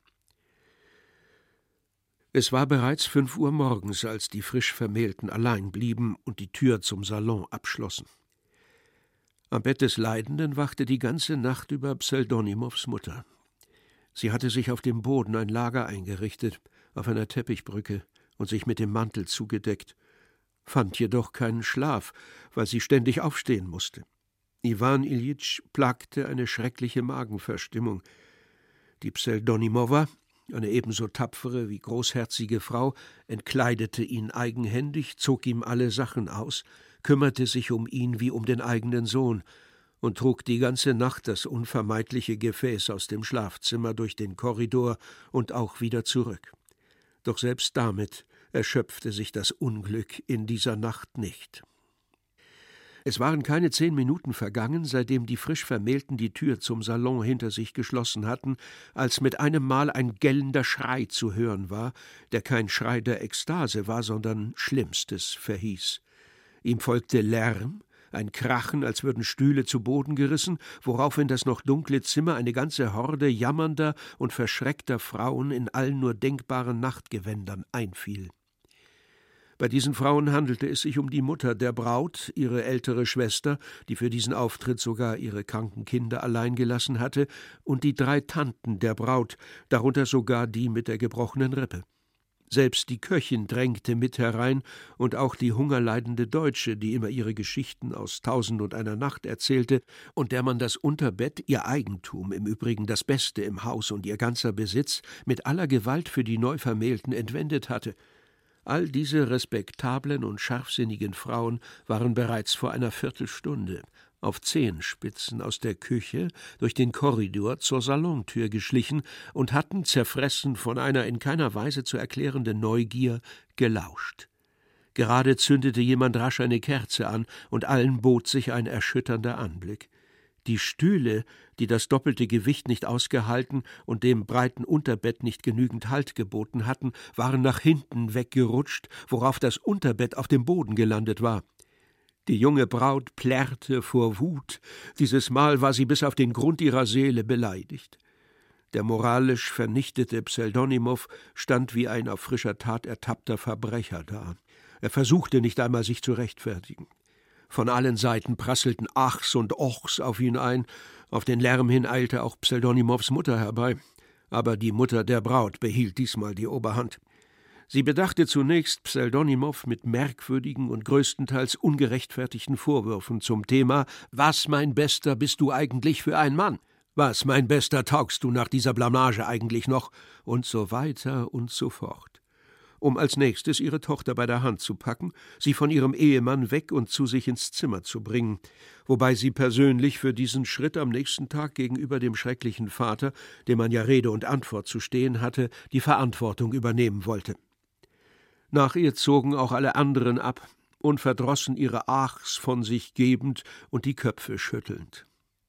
Es war bereits fünf Uhr morgens, als die frisch Vermählten allein blieben und die Tür zum Salon abschlossen. Am Bett des Leidenden wachte die ganze Nacht über Pseldonimows Mutter. Sie hatte sich auf dem Boden ein Lager eingerichtet, auf einer Teppichbrücke, und sich mit dem Mantel zugedeckt, fand jedoch keinen Schlaf, weil sie ständig aufstehen musste. Iwan Iljitsch plagte eine schreckliche Magenverstimmung. Die Pseldonimowa, eine ebenso tapfere wie großherzige Frau, entkleidete ihn eigenhändig, zog ihm alle Sachen aus, kümmerte sich um ihn wie um den eigenen Sohn und trug die ganze Nacht das unvermeidliche Gefäß aus dem Schlafzimmer durch den Korridor und auch wieder zurück. Doch selbst damit erschöpfte sich das Unglück in dieser Nacht nicht. Es waren keine zehn Minuten vergangen, seitdem die frisch Vermählten die Tür zum Salon hinter sich geschlossen hatten, als mit einem Mal ein gellender Schrei zu hören war, der kein Schrei der Ekstase war, sondern Schlimmstes verhieß. Ihm folgte Lärm, ein Krachen, als würden Stühle zu Boden gerissen, worauf in das noch dunkle Zimmer eine ganze Horde jammernder und verschreckter Frauen in allen nur denkbaren Nachtgewändern einfiel. Bei diesen Frauen handelte es sich um die Mutter der Braut, ihre ältere Schwester, die für diesen Auftritt sogar ihre kranken Kinder allein gelassen hatte, und die drei Tanten der Braut, darunter sogar die mit der gebrochenen Rippe. Selbst die Köchin drängte mit herein und auch die hungerleidende Deutsche, die immer ihre Geschichten aus Tausend und einer Nacht erzählte und der man das Unterbett, ihr Eigentum, im Übrigen das Beste im Haus und ihr ganzer Besitz, mit aller Gewalt für die Neuvermählten entwendet hatte. All diese respektablen und scharfsinnigen Frauen waren bereits vor einer Viertelstunde auf Zehenspitzen aus der Küche durch den Korridor zur Salontür geschlichen und hatten, zerfressen von einer in keiner Weise zu erklärenden Neugier, gelauscht. Gerade zündete jemand rasch eine Kerze an, und allen bot sich ein erschütternder Anblick. Die Stühle, die das doppelte Gewicht nicht ausgehalten und dem breiten Unterbett nicht genügend Halt geboten hatten, waren nach hinten weggerutscht, worauf das Unterbett auf dem Boden gelandet war. Die junge Braut plärrte vor Wut, dieses Mal war sie bis auf den Grund ihrer Seele beleidigt. Der moralisch vernichtete Pseldonimow stand wie ein auf frischer Tat ertappter Verbrecher da. Er versuchte nicht einmal, sich zu rechtfertigen. Von allen Seiten prasselten Achs und Ochs auf ihn ein, auf den Lärm hin eilte auch Pseldonimows Mutter herbei, aber die Mutter der Braut behielt diesmal die Oberhand. Sie bedachte zunächst Pseldonimow mit merkwürdigen und größtenteils ungerechtfertigten Vorwürfen zum Thema »Was, mein Bester, bist du eigentlich für ein Mann? Was, mein Bester, taugst du nach dieser Blamage eigentlich noch?« und so weiter und so fort, um als nächstes ihre Tochter bei der Hand zu packen, sie von ihrem Ehemann weg und zu sich ins Zimmer zu bringen, wobei sie persönlich für diesen Schritt am nächsten Tag gegenüber dem schrecklichen Vater, dem man ja Rede und Antwort zu stehen hatte, die Verantwortung übernehmen wollte. Nach ihr zogen auch alle anderen ab, unverdrossen ihre Achs von sich gebend und die Köpfe schüttelnd.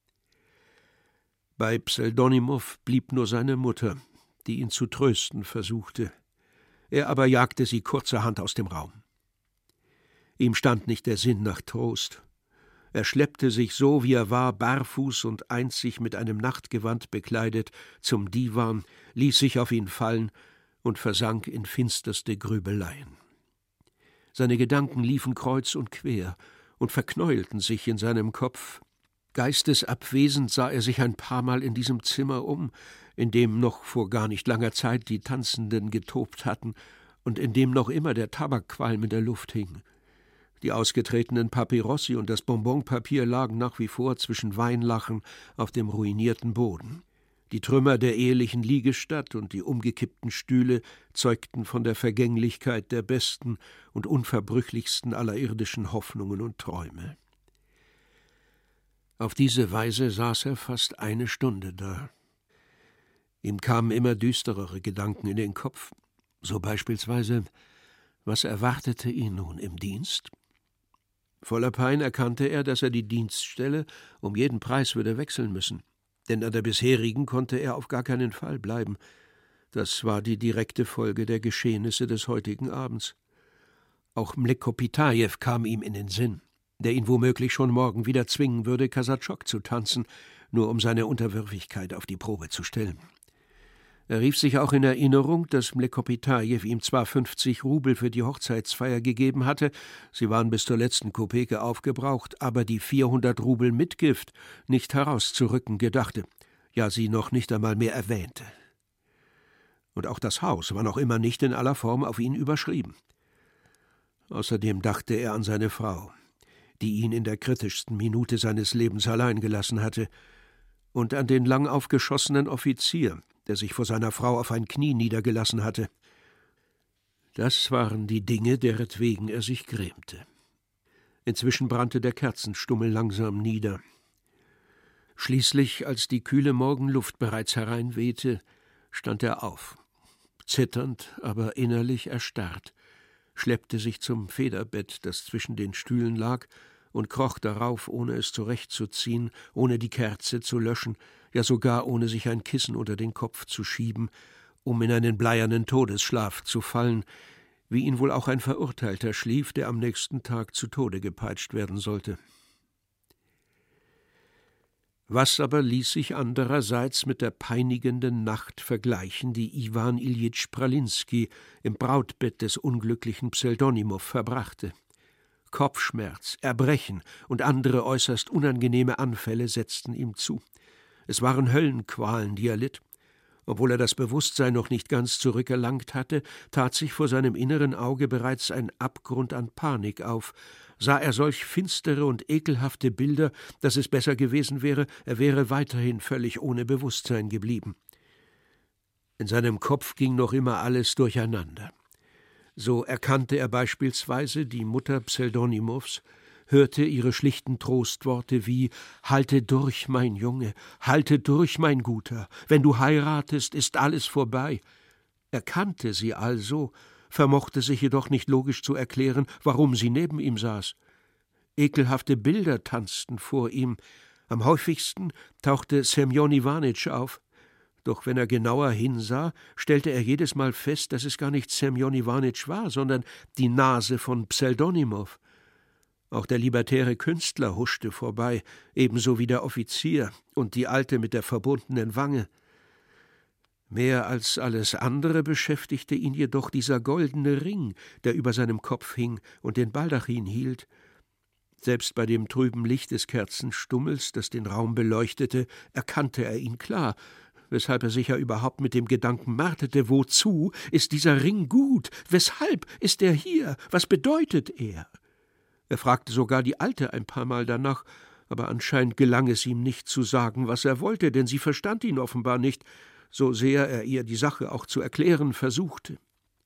Bei Pseldonimow blieb nur seine Mutter, die ihn zu trösten versuchte. Er aber jagte sie kurzerhand aus dem Raum. Ihm stand nicht der Sinn nach Trost. Er schleppte sich so, wie er war, barfuß und einzig mit einem Nachtgewand bekleidet, zum Diwan, ließ sich auf ihn fallen und versank in finsterste Grübeleien. Seine Gedanken liefen kreuz und quer und verknäulten sich in seinem Kopf. Geistesabwesend sah er sich ein paar Mal in diesem Zimmer um, in dem noch vor gar nicht langer Zeit die Tanzenden getobt hatten und in dem noch immer der Tabakqualm in der Luft hing. Die ausgetretenen Papyrossi und das Bonbonpapier lagen nach wie vor zwischen Weinlachen auf dem ruinierten Boden. Die Trümmer der ehelichen Liegestatt und die umgekippten Stühle zeugten von der Vergänglichkeit der besten und unverbrüchlichsten aller irdischen Hoffnungen und Träume. Auf diese Weise saß er fast eine Stunde da. Ihm kamen immer düsterere Gedanken in den Kopf, so beispielsweise, Was erwartete ihn nun im Dienst? Voller Pein erkannte er, dass er die Dienststelle um jeden Preis würde wechseln müssen, denn an der bisherigen konnte er auf gar keinen Fall bleiben. Das war die direkte Folge der Geschehnisse des heutigen Abends. Auch Mlekopitajew kam ihm in den Sinn, der ihn womöglich schon morgen wieder zwingen würde, Kasatschok zu tanzen, nur um seine Unterwürfigkeit auf die Probe zu stellen. Er rief sich auch in Erinnerung, dass Mlekopitajew ihm zwar fünfzig Rubel für die Hochzeitsfeier gegeben hatte, sie waren bis zur letzten Kopeke aufgebraucht, aber die vierhundert Rubel Mitgift nicht herauszurücken gedachte, ja sie noch nicht einmal mehr erwähnte. Und auch das Haus war noch immer nicht in aller Form auf ihn überschrieben. Außerdem dachte er an seine Frau, die ihn in der kritischsten Minute seines Lebens allein gelassen hatte, und an den lang aufgeschossenen Offizier, der sich vor seiner Frau auf ein Knie niedergelassen hatte. Das waren die Dinge, deretwegen er sich grämte. Inzwischen brannte der Kerzenstummel langsam nieder. Schließlich, als die kühle Morgenluft bereits hereinwehte, stand er auf, zitternd, aber innerlich erstarrt, schleppte sich zum Federbett, das zwischen den Stühlen lag, und kroch darauf, ohne es zurechtzuziehen, ohne die Kerze zu löschen, ja sogar ohne sich ein Kissen unter den Kopf zu schieben, um in einen bleiernen Todesschlaf zu fallen, wie ihn wohl auch ein Verurteilter schlief, der am nächsten Tag zu Tode gepeitscht werden sollte. Was aber ließ sich andererseits mit der peinigenden Nacht vergleichen, die Iwan Iljitsch Pralinski im Brautbett des unglücklichen Pseldonimow verbrachte? Kopfschmerz, Erbrechen und andere äußerst unangenehme Anfälle setzten ihm zu. Es waren Höllenqualen, die er litt. Obwohl er das Bewusstsein noch nicht ganz zurückerlangt hatte, tat sich vor seinem inneren Auge bereits ein Abgrund an Panik auf. Sah er solch finstere und ekelhafte Bilder, dass es besser gewesen wäre, er wäre weiterhin völlig ohne Bewusstsein geblieben. In seinem Kopf ging noch immer alles durcheinander. So erkannte er beispielsweise die Mutter Pseldonimows, hörte ihre schlichten Trostworte wie »Halte durch, mein Junge, halte durch, mein Guter, wenn du heiratest, ist alles vorbei«. Er kannte sie also, vermochte sich jedoch nicht logisch zu erklären, warum sie neben ihm saß. Ekelhafte Bilder tanzten vor ihm, am häufigsten tauchte Semjon Iwanitsch auf. Doch wenn er genauer hinsah, stellte er jedes Mal fest, dass es gar nicht Semjon Iwanitsch war, sondern die Nase von Pseldonimow. Auch der libertäre Künstler huschte vorbei, ebenso wie der Offizier und die Alte mit der verbundenen Wange. Mehr als alles andere beschäftigte ihn jedoch dieser goldene Ring, der über seinem Kopf hing und den Baldachin hielt. Selbst bei dem trüben Licht des Kerzenstummels, das den Raum beleuchtete, erkannte er ihn klar, weshalb er sich ja überhaupt mit dem Gedanken marterte, wozu ist dieser Ring gut? Weshalb ist er hier? Was bedeutet er? Er fragte sogar die Alte ein paar Mal danach, aber anscheinend gelang es ihm nicht zu sagen, was er wollte, denn sie verstand ihn offenbar nicht, so sehr er ihr die Sache auch zu erklären versuchte.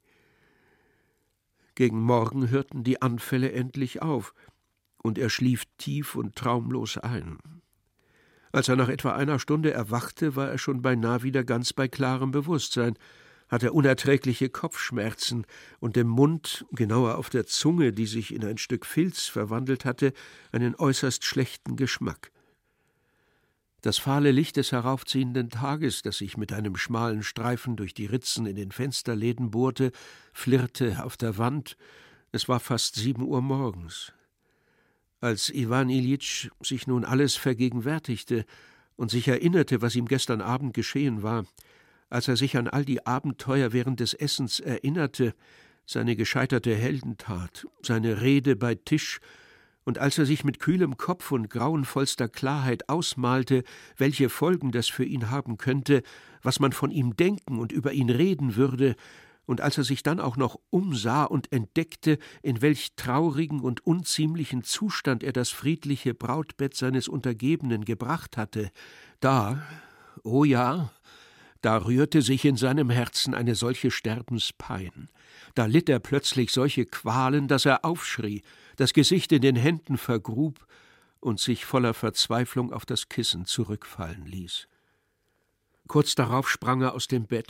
Gegen Morgen hörten die Anfälle endlich auf, und er schlief tief und traumlos ein. Als er nach etwa einer Stunde erwachte, war er schon beinahe wieder ganz bei klarem Bewusstsein, hatte unerträgliche Kopfschmerzen und im Mund, genauer auf der Zunge, die sich in ein Stück Filz verwandelt hatte, einen äußerst schlechten Geschmack. Das fahle Licht des heraufziehenden Tages, das sich mit einem schmalen Streifen durch die Ritzen in den Fensterläden bohrte, flirrte auf der Wand. Es war fast sieben Uhr morgens. Als Iwan Iljitsch sich nun alles vergegenwärtigte und sich erinnerte, was ihm gestern Abend geschehen war, als er sich an all die Abenteuer während des Essens erinnerte, seine gescheiterte Heldentat, seine Rede bei Tisch, und als er sich mit kühlem Kopf und grauenvollster Klarheit ausmalte, welche Folgen das für ihn haben könnte, was man von ihm denken und über ihn reden würde, und als er sich dann auch noch umsah und entdeckte, in welch traurigen und unziemlichen Zustand er das friedliche Brautbett seines Untergebenen gebracht hatte, da, oh ja, da rührte sich in seinem Herzen eine solche Sterbenspein, da litt er plötzlich solche Qualen, dass er aufschrie, das Gesicht in den Händen vergrub und sich voller Verzweiflung auf das Kissen zurückfallen ließ. Kurz darauf sprang er aus dem Bett.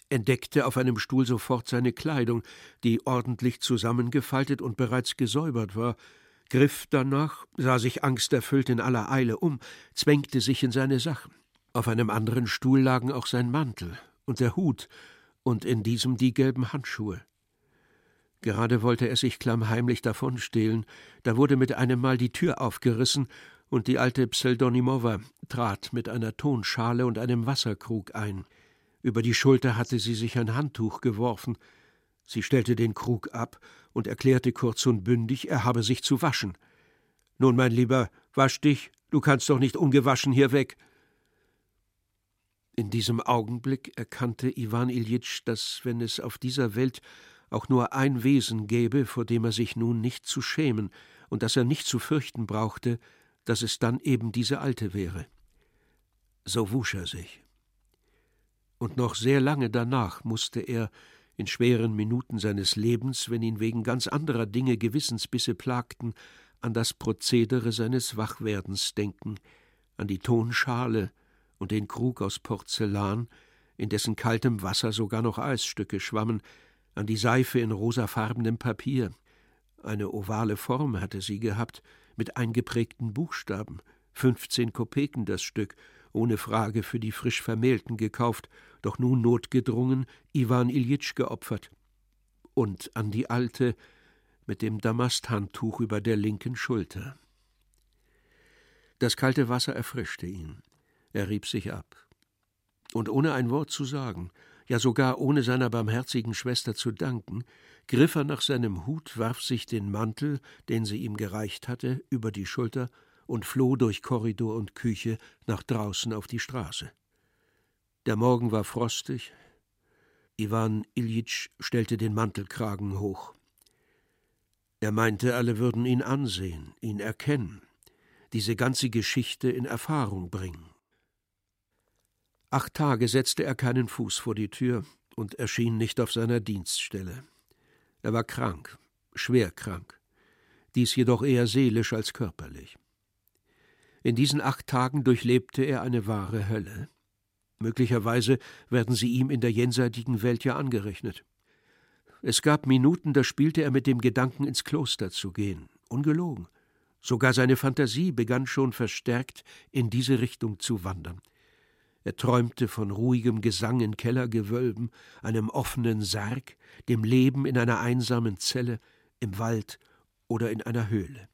entdeckte auf einem Stuhl sofort seine Kleidung, die ordentlich zusammengefaltet und bereits gesäubert war, griff danach, sah sich angsterfüllt in aller Eile um, zwängte sich in seine Sachen. Auf einem anderen Stuhl lagen auch sein Mantel und der Hut und in diesem die gelben Handschuhe. Gerade wollte er sich klammheimlich davonstehlen, da wurde mit einem Mal die Tür aufgerissen und die alte Pseldonimowa trat mit einer Tonschale und einem Wasserkrug ein. Über die Schulter hatte sie sich ein Handtuch geworfen. Sie stellte den Krug ab und erklärte kurz und bündig, er habe sich zu waschen. »Nun, mein Lieber, wasch dich, du kannst doch nicht ungewaschen hier weg.« In diesem Augenblick erkannte Iwan Iljitsch, dass, wenn es auf dieser Welt auch nur ein Wesen gäbe, vor dem er sich nun nicht zu schämen und das er nicht zu fürchten brauchte, dass es dann eben diese Alte wäre. So wusch er sich. Und noch sehr lange danach musste er, in schweren Minuten seines Lebens, wenn ihn wegen ganz anderer Dinge Gewissensbisse plagten, an das Prozedere seines Wachwerdens denken, an die Tonschale und den Krug aus Porzellan, in dessen kaltem Wasser sogar noch Eisstücke schwammen, an die Seife in rosafarbenem Papier. Eine ovale Form hatte sie gehabt, mit eingeprägten Buchstaben, fünfzehn Kopeken das Stück, ohne Frage für die frisch Vermählten gekauft, doch nun notgedrungen Iwan Iljitsch geopfert. Und an die Alte mit dem Damasthandtuch über der linken Schulter. Das kalte Wasser erfrischte ihn. Er rieb sich ab. Und ohne ein Wort zu sagen, ja sogar ohne seiner barmherzigen Schwester zu danken, griff er nach seinem Hut, warf sich den Mantel, den sie ihm gereicht hatte, über die Schulter und floh durch Korridor und Küche nach draußen auf die Straße. Der Morgen war frostig. Iwan Iljitsch stellte den Mantelkragen hoch. Er meinte, alle würden ihn ansehen, ihn erkennen, diese ganze Geschichte in Erfahrung bringen. Acht Tage setzte er keinen Fuß vor die Tür und erschien nicht auf seiner Dienststelle. Er war krank, schwer krank, dies jedoch eher seelisch als körperlich. In diesen acht Tagen durchlebte er eine wahre Hölle. Möglicherweise werden sie ihm in der jenseitigen Welt ja angerechnet. Es gab Minuten, da spielte er mit dem Gedanken, ins Kloster zu gehen, ungelogen. Sogar seine Fantasie begann schon verstärkt in diese Richtung zu wandern. Er träumte von ruhigem Gesang in Kellergewölben, einem offenen Sarg, dem Leben in einer einsamen Zelle, im Wald oder in einer Höhle.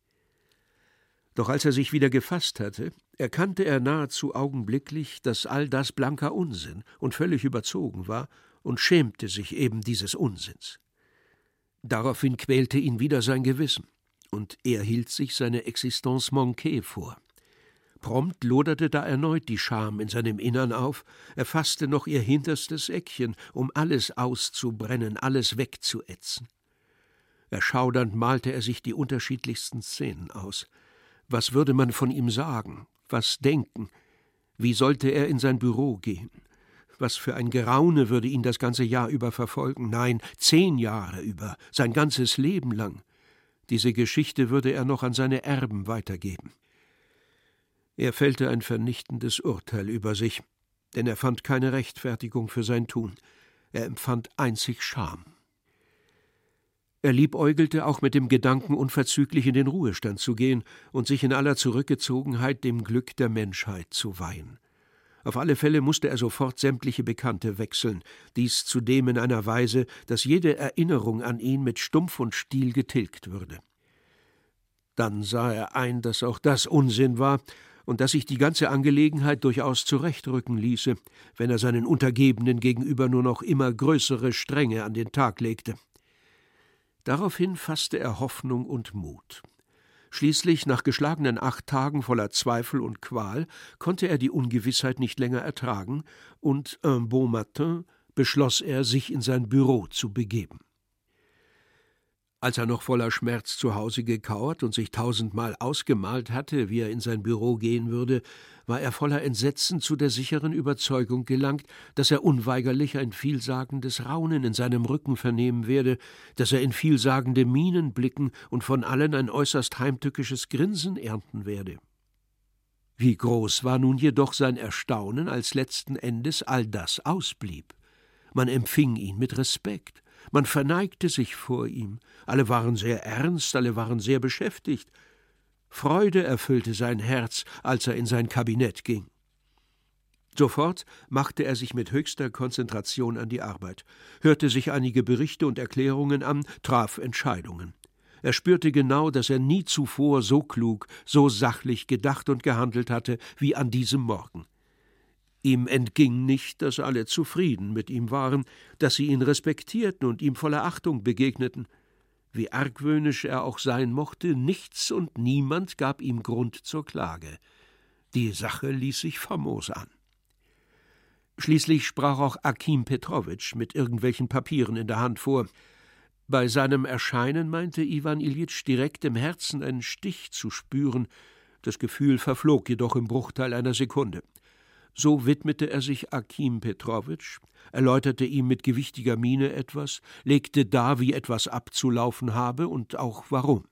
Doch als er sich wieder gefasst hatte, erkannte er nahezu augenblicklich, dass all das blanker Unsinn und völlig überzogen war, und schämte sich eben dieses Unsinns. Daraufhin quälte ihn wieder sein Gewissen, und er hielt sich seine Existence manquée vor. Prompt loderte da erneut die Scham in seinem Innern auf, er fasste noch ihr hinterstes Eckchen, um alles auszubrennen, alles wegzuätzen. Erschaudernd malte er sich die unterschiedlichsten Szenen aus. Was würde man von ihm sagen, was denken? Wie sollte er in sein Büro gehen? Was für ein Geraune würde ihn das ganze Jahr über verfolgen? Nein, zehn Jahre über, sein ganzes Leben lang. Diese Geschichte würde er noch an seine Erben weitergeben. Er fällte ein vernichtendes Urteil über sich, denn er fand keine Rechtfertigung für sein Tun. Er empfand einzig Scham. Er liebäugelte auch mit dem Gedanken, unverzüglich in den Ruhestand zu gehen und sich in aller Zurückgezogenheit dem Glück der Menschheit zu weihen. Auf alle Fälle musste er sofort sämtliche Bekannte wechseln, dies zudem in einer Weise, dass jede Erinnerung an ihn mit Stumpf und Stiel getilgt würde. Dann sah er ein, dass auch das Unsinn war und dass sich die ganze Angelegenheit durchaus zurechtrücken ließe, wenn er seinen Untergebenen gegenüber nur noch immer größere Strenge an den Tag legte. Daraufhin fasste er Hoffnung und Mut. Schließlich, nach geschlagenen acht Tagen voller Zweifel und Qual, konnte er die Ungewissheit nicht länger ertragen, und un bon matin beschloss er, sich in sein Büro zu begeben. Als er noch voller Schmerz zu Hause gekauert und sich tausendmal ausgemalt hatte, wie er in sein Büro gehen würde, war er voller Entsetzen zu der sicheren Überzeugung gelangt, dass er unweigerlich ein vielsagendes Raunen in seinem Rücken vernehmen werde, dass er in vielsagende Mienen blicken und von allen ein äußerst heimtückisches Grinsen ernten werde. Wie groß war nun jedoch sein Erstaunen, als letzten Endes all das ausblieb Man empfing ihn mit Respekt, man verneigte sich vor ihm, alle waren sehr ernst, alle waren sehr beschäftigt. Freude erfüllte sein Herz, als er in sein Kabinett ging. Sofort machte er sich mit höchster Konzentration an die Arbeit, hörte sich einige Berichte und Erklärungen an, traf Entscheidungen. Er spürte genau, dass er nie zuvor so klug, so sachlich gedacht und gehandelt hatte wie an diesem Morgen. Ihm entging nicht, dass alle zufrieden mit ihm waren, dass sie ihn respektierten und ihm voller Achtung begegneten. Wie argwöhnisch er auch sein mochte, nichts und niemand gab ihm Grund zur Klage. Die Sache ließ sich famos an. Schließlich sprach auch Akim Petrowitsch mit irgendwelchen Papieren in der Hand vor. Bei seinem Erscheinen meinte Iwan Iljitsch direkt im Herzen einen Stich zu spüren. Das Gefühl verflog jedoch im Bruchteil einer Sekunde. So widmete er sich Akim Petrowitsch, erläuterte ihm mit gewichtiger Miene etwas, legte dar, wie etwas abzulaufen habe und auch warum.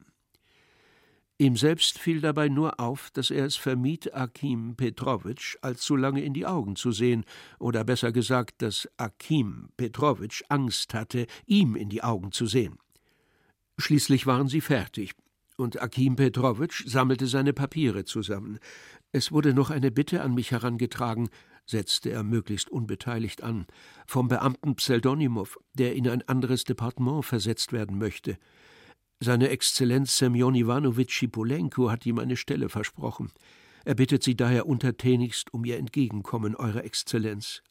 Ihm selbst fiel dabei nur auf, dass er es vermied, Akim Petrowitsch allzu lange in die Augen zu sehen, oder besser gesagt, dass Akim Petrowitsch Angst hatte, ihm in die Augen zu sehen. Schließlich waren sie fertig, und Akim Petrowitsch sammelte seine Papiere zusammen. »Es wurde noch eine Bitte an mich herangetragen«, setzte er möglichst unbeteiligt an, »vom Beamten Pseldonimow, der in ein anderes Departement versetzt werden möchte. Seine Exzellenz Semjon Iwanowitsch Schipulenko hat ihm eine Stelle versprochen. Er bittet Sie daher untertänigst um Ihr Entgegenkommen, Eure Exzellenz.«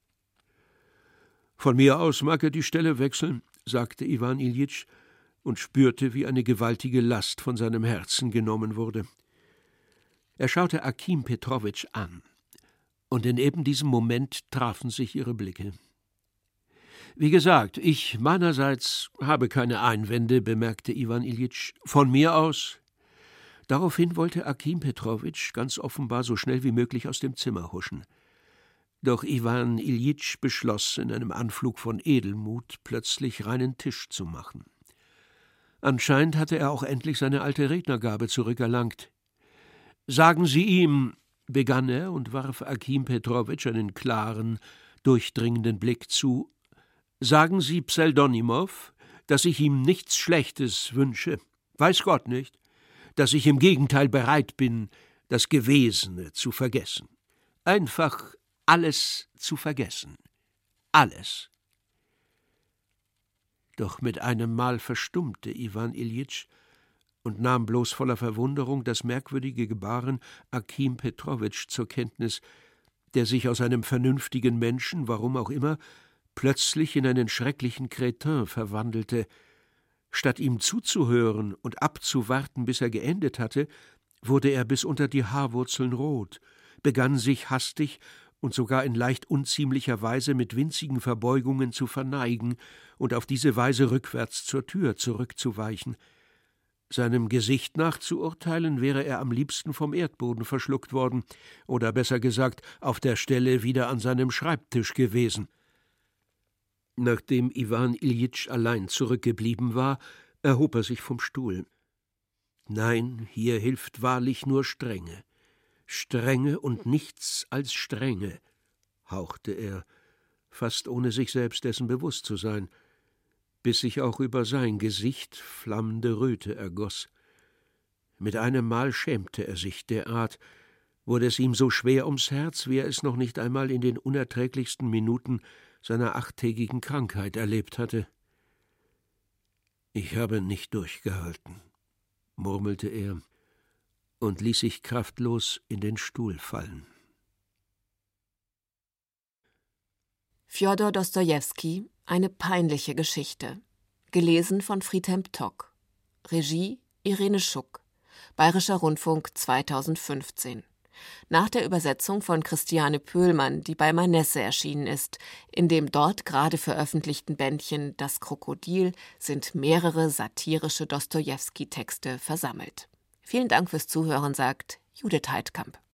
»Von mir aus mag er die Stelle wechseln«, sagte Iwan Iljitsch und spürte, wie eine gewaltige Last von seinem Herzen genommen wurde. Er schaute Akim Petrowitsch an, und in eben diesem Moment trafen sich ihre Blicke. »Wie gesagt, ich meinerseits habe keine Einwände«, bemerkte Iwan Iljitsch. »Von mir aus?« Daraufhin wollte Akim Petrowitsch ganz offenbar so schnell wie möglich aus dem Zimmer huschen. Doch Iwan Iljitsch beschloss, in einem Anflug von Edelmut plötzlich reinen Tisch zu machen. Anscheinend hatte er auch endlich seine alte Rednergabe zurückerlangt. »Sagen Sie ihm«, begann er und warf Akim Petrowitsch einen klaren, durchdringenden Blick zu, »sagen Sie Pseldonimow, dass ich ihm nichts Schlechtes wünsche, weiß Gott nicht, dass ich im Gegenteil bereit bin, das Gewesene zu vergessen. Einfach alles zu vergessen. Alles.« Doch mit einem Mal verstummte Iwan Iljitsch und nahm bloß voller Verwunderung das merkwürdige Gebaren Akim Petrowitsch zur Kenntnis, der sich aus einem vernünftigen Menschen, warum auch immer, plötzlich in einen schrecklichen Kretin verwandelte. Statt ihm zuzuhören und abzuwarten, bis er geendet hatte, wurde er bis unter die Haarwurzeln rot, begann sich hastig und sogar in leicht unziemlicher Weise mit winzigen Verbeugungen zu verneigen und auf diese Weise rückwärts zur Tür zurückzuweichen. Seinem Gesicht nach zu urteilen, wäre er am liebsten vom Erdboden verschluckt worden, oder besser gesagt, auf der Stelle wieder an seinem Schreibtisch gewesen. Nachdem Iwan Iljitsch allein zurückgeblieben war, erhob er sich vom Stuhl. »Nein, hier hilft wahrlich nur Strenge. Strenge und nichts als Strenge«, hauchte er, fast ohne sich selbst dessen bewusst zu sein, bis sich auch über sein Gesicht flammende Röte ergoss. Mit einem Mal schämte er sich derart, wurde es ihm so schwer ums Herz, wie er es noch nicht einmal in den unerträglichsten Minuten seiner achttägigen Krankheit erlebt hatte. »Ich habe nicht durchgehalten«, murmelte er und ließ sich kraftlos in den Stuhl fallen. Fjodor Dostojewski, eine peinliche Geschichte. Gelesen von Friedhelm Tock. Regie Irene Schuck. Bayerischer Rundfunk zweitausendfünfzehn. Nach der Übersetzung von Christiane Pöhlmann, die bei Manesse erschienen ist. In dem dort gerade veröffentlichten Bändchen »Das Krokodil« sind mehrere satirische Dostojewski-Texte versammelt. Vielen Dank fürs Zuhören, sagt Judith Heidkamp.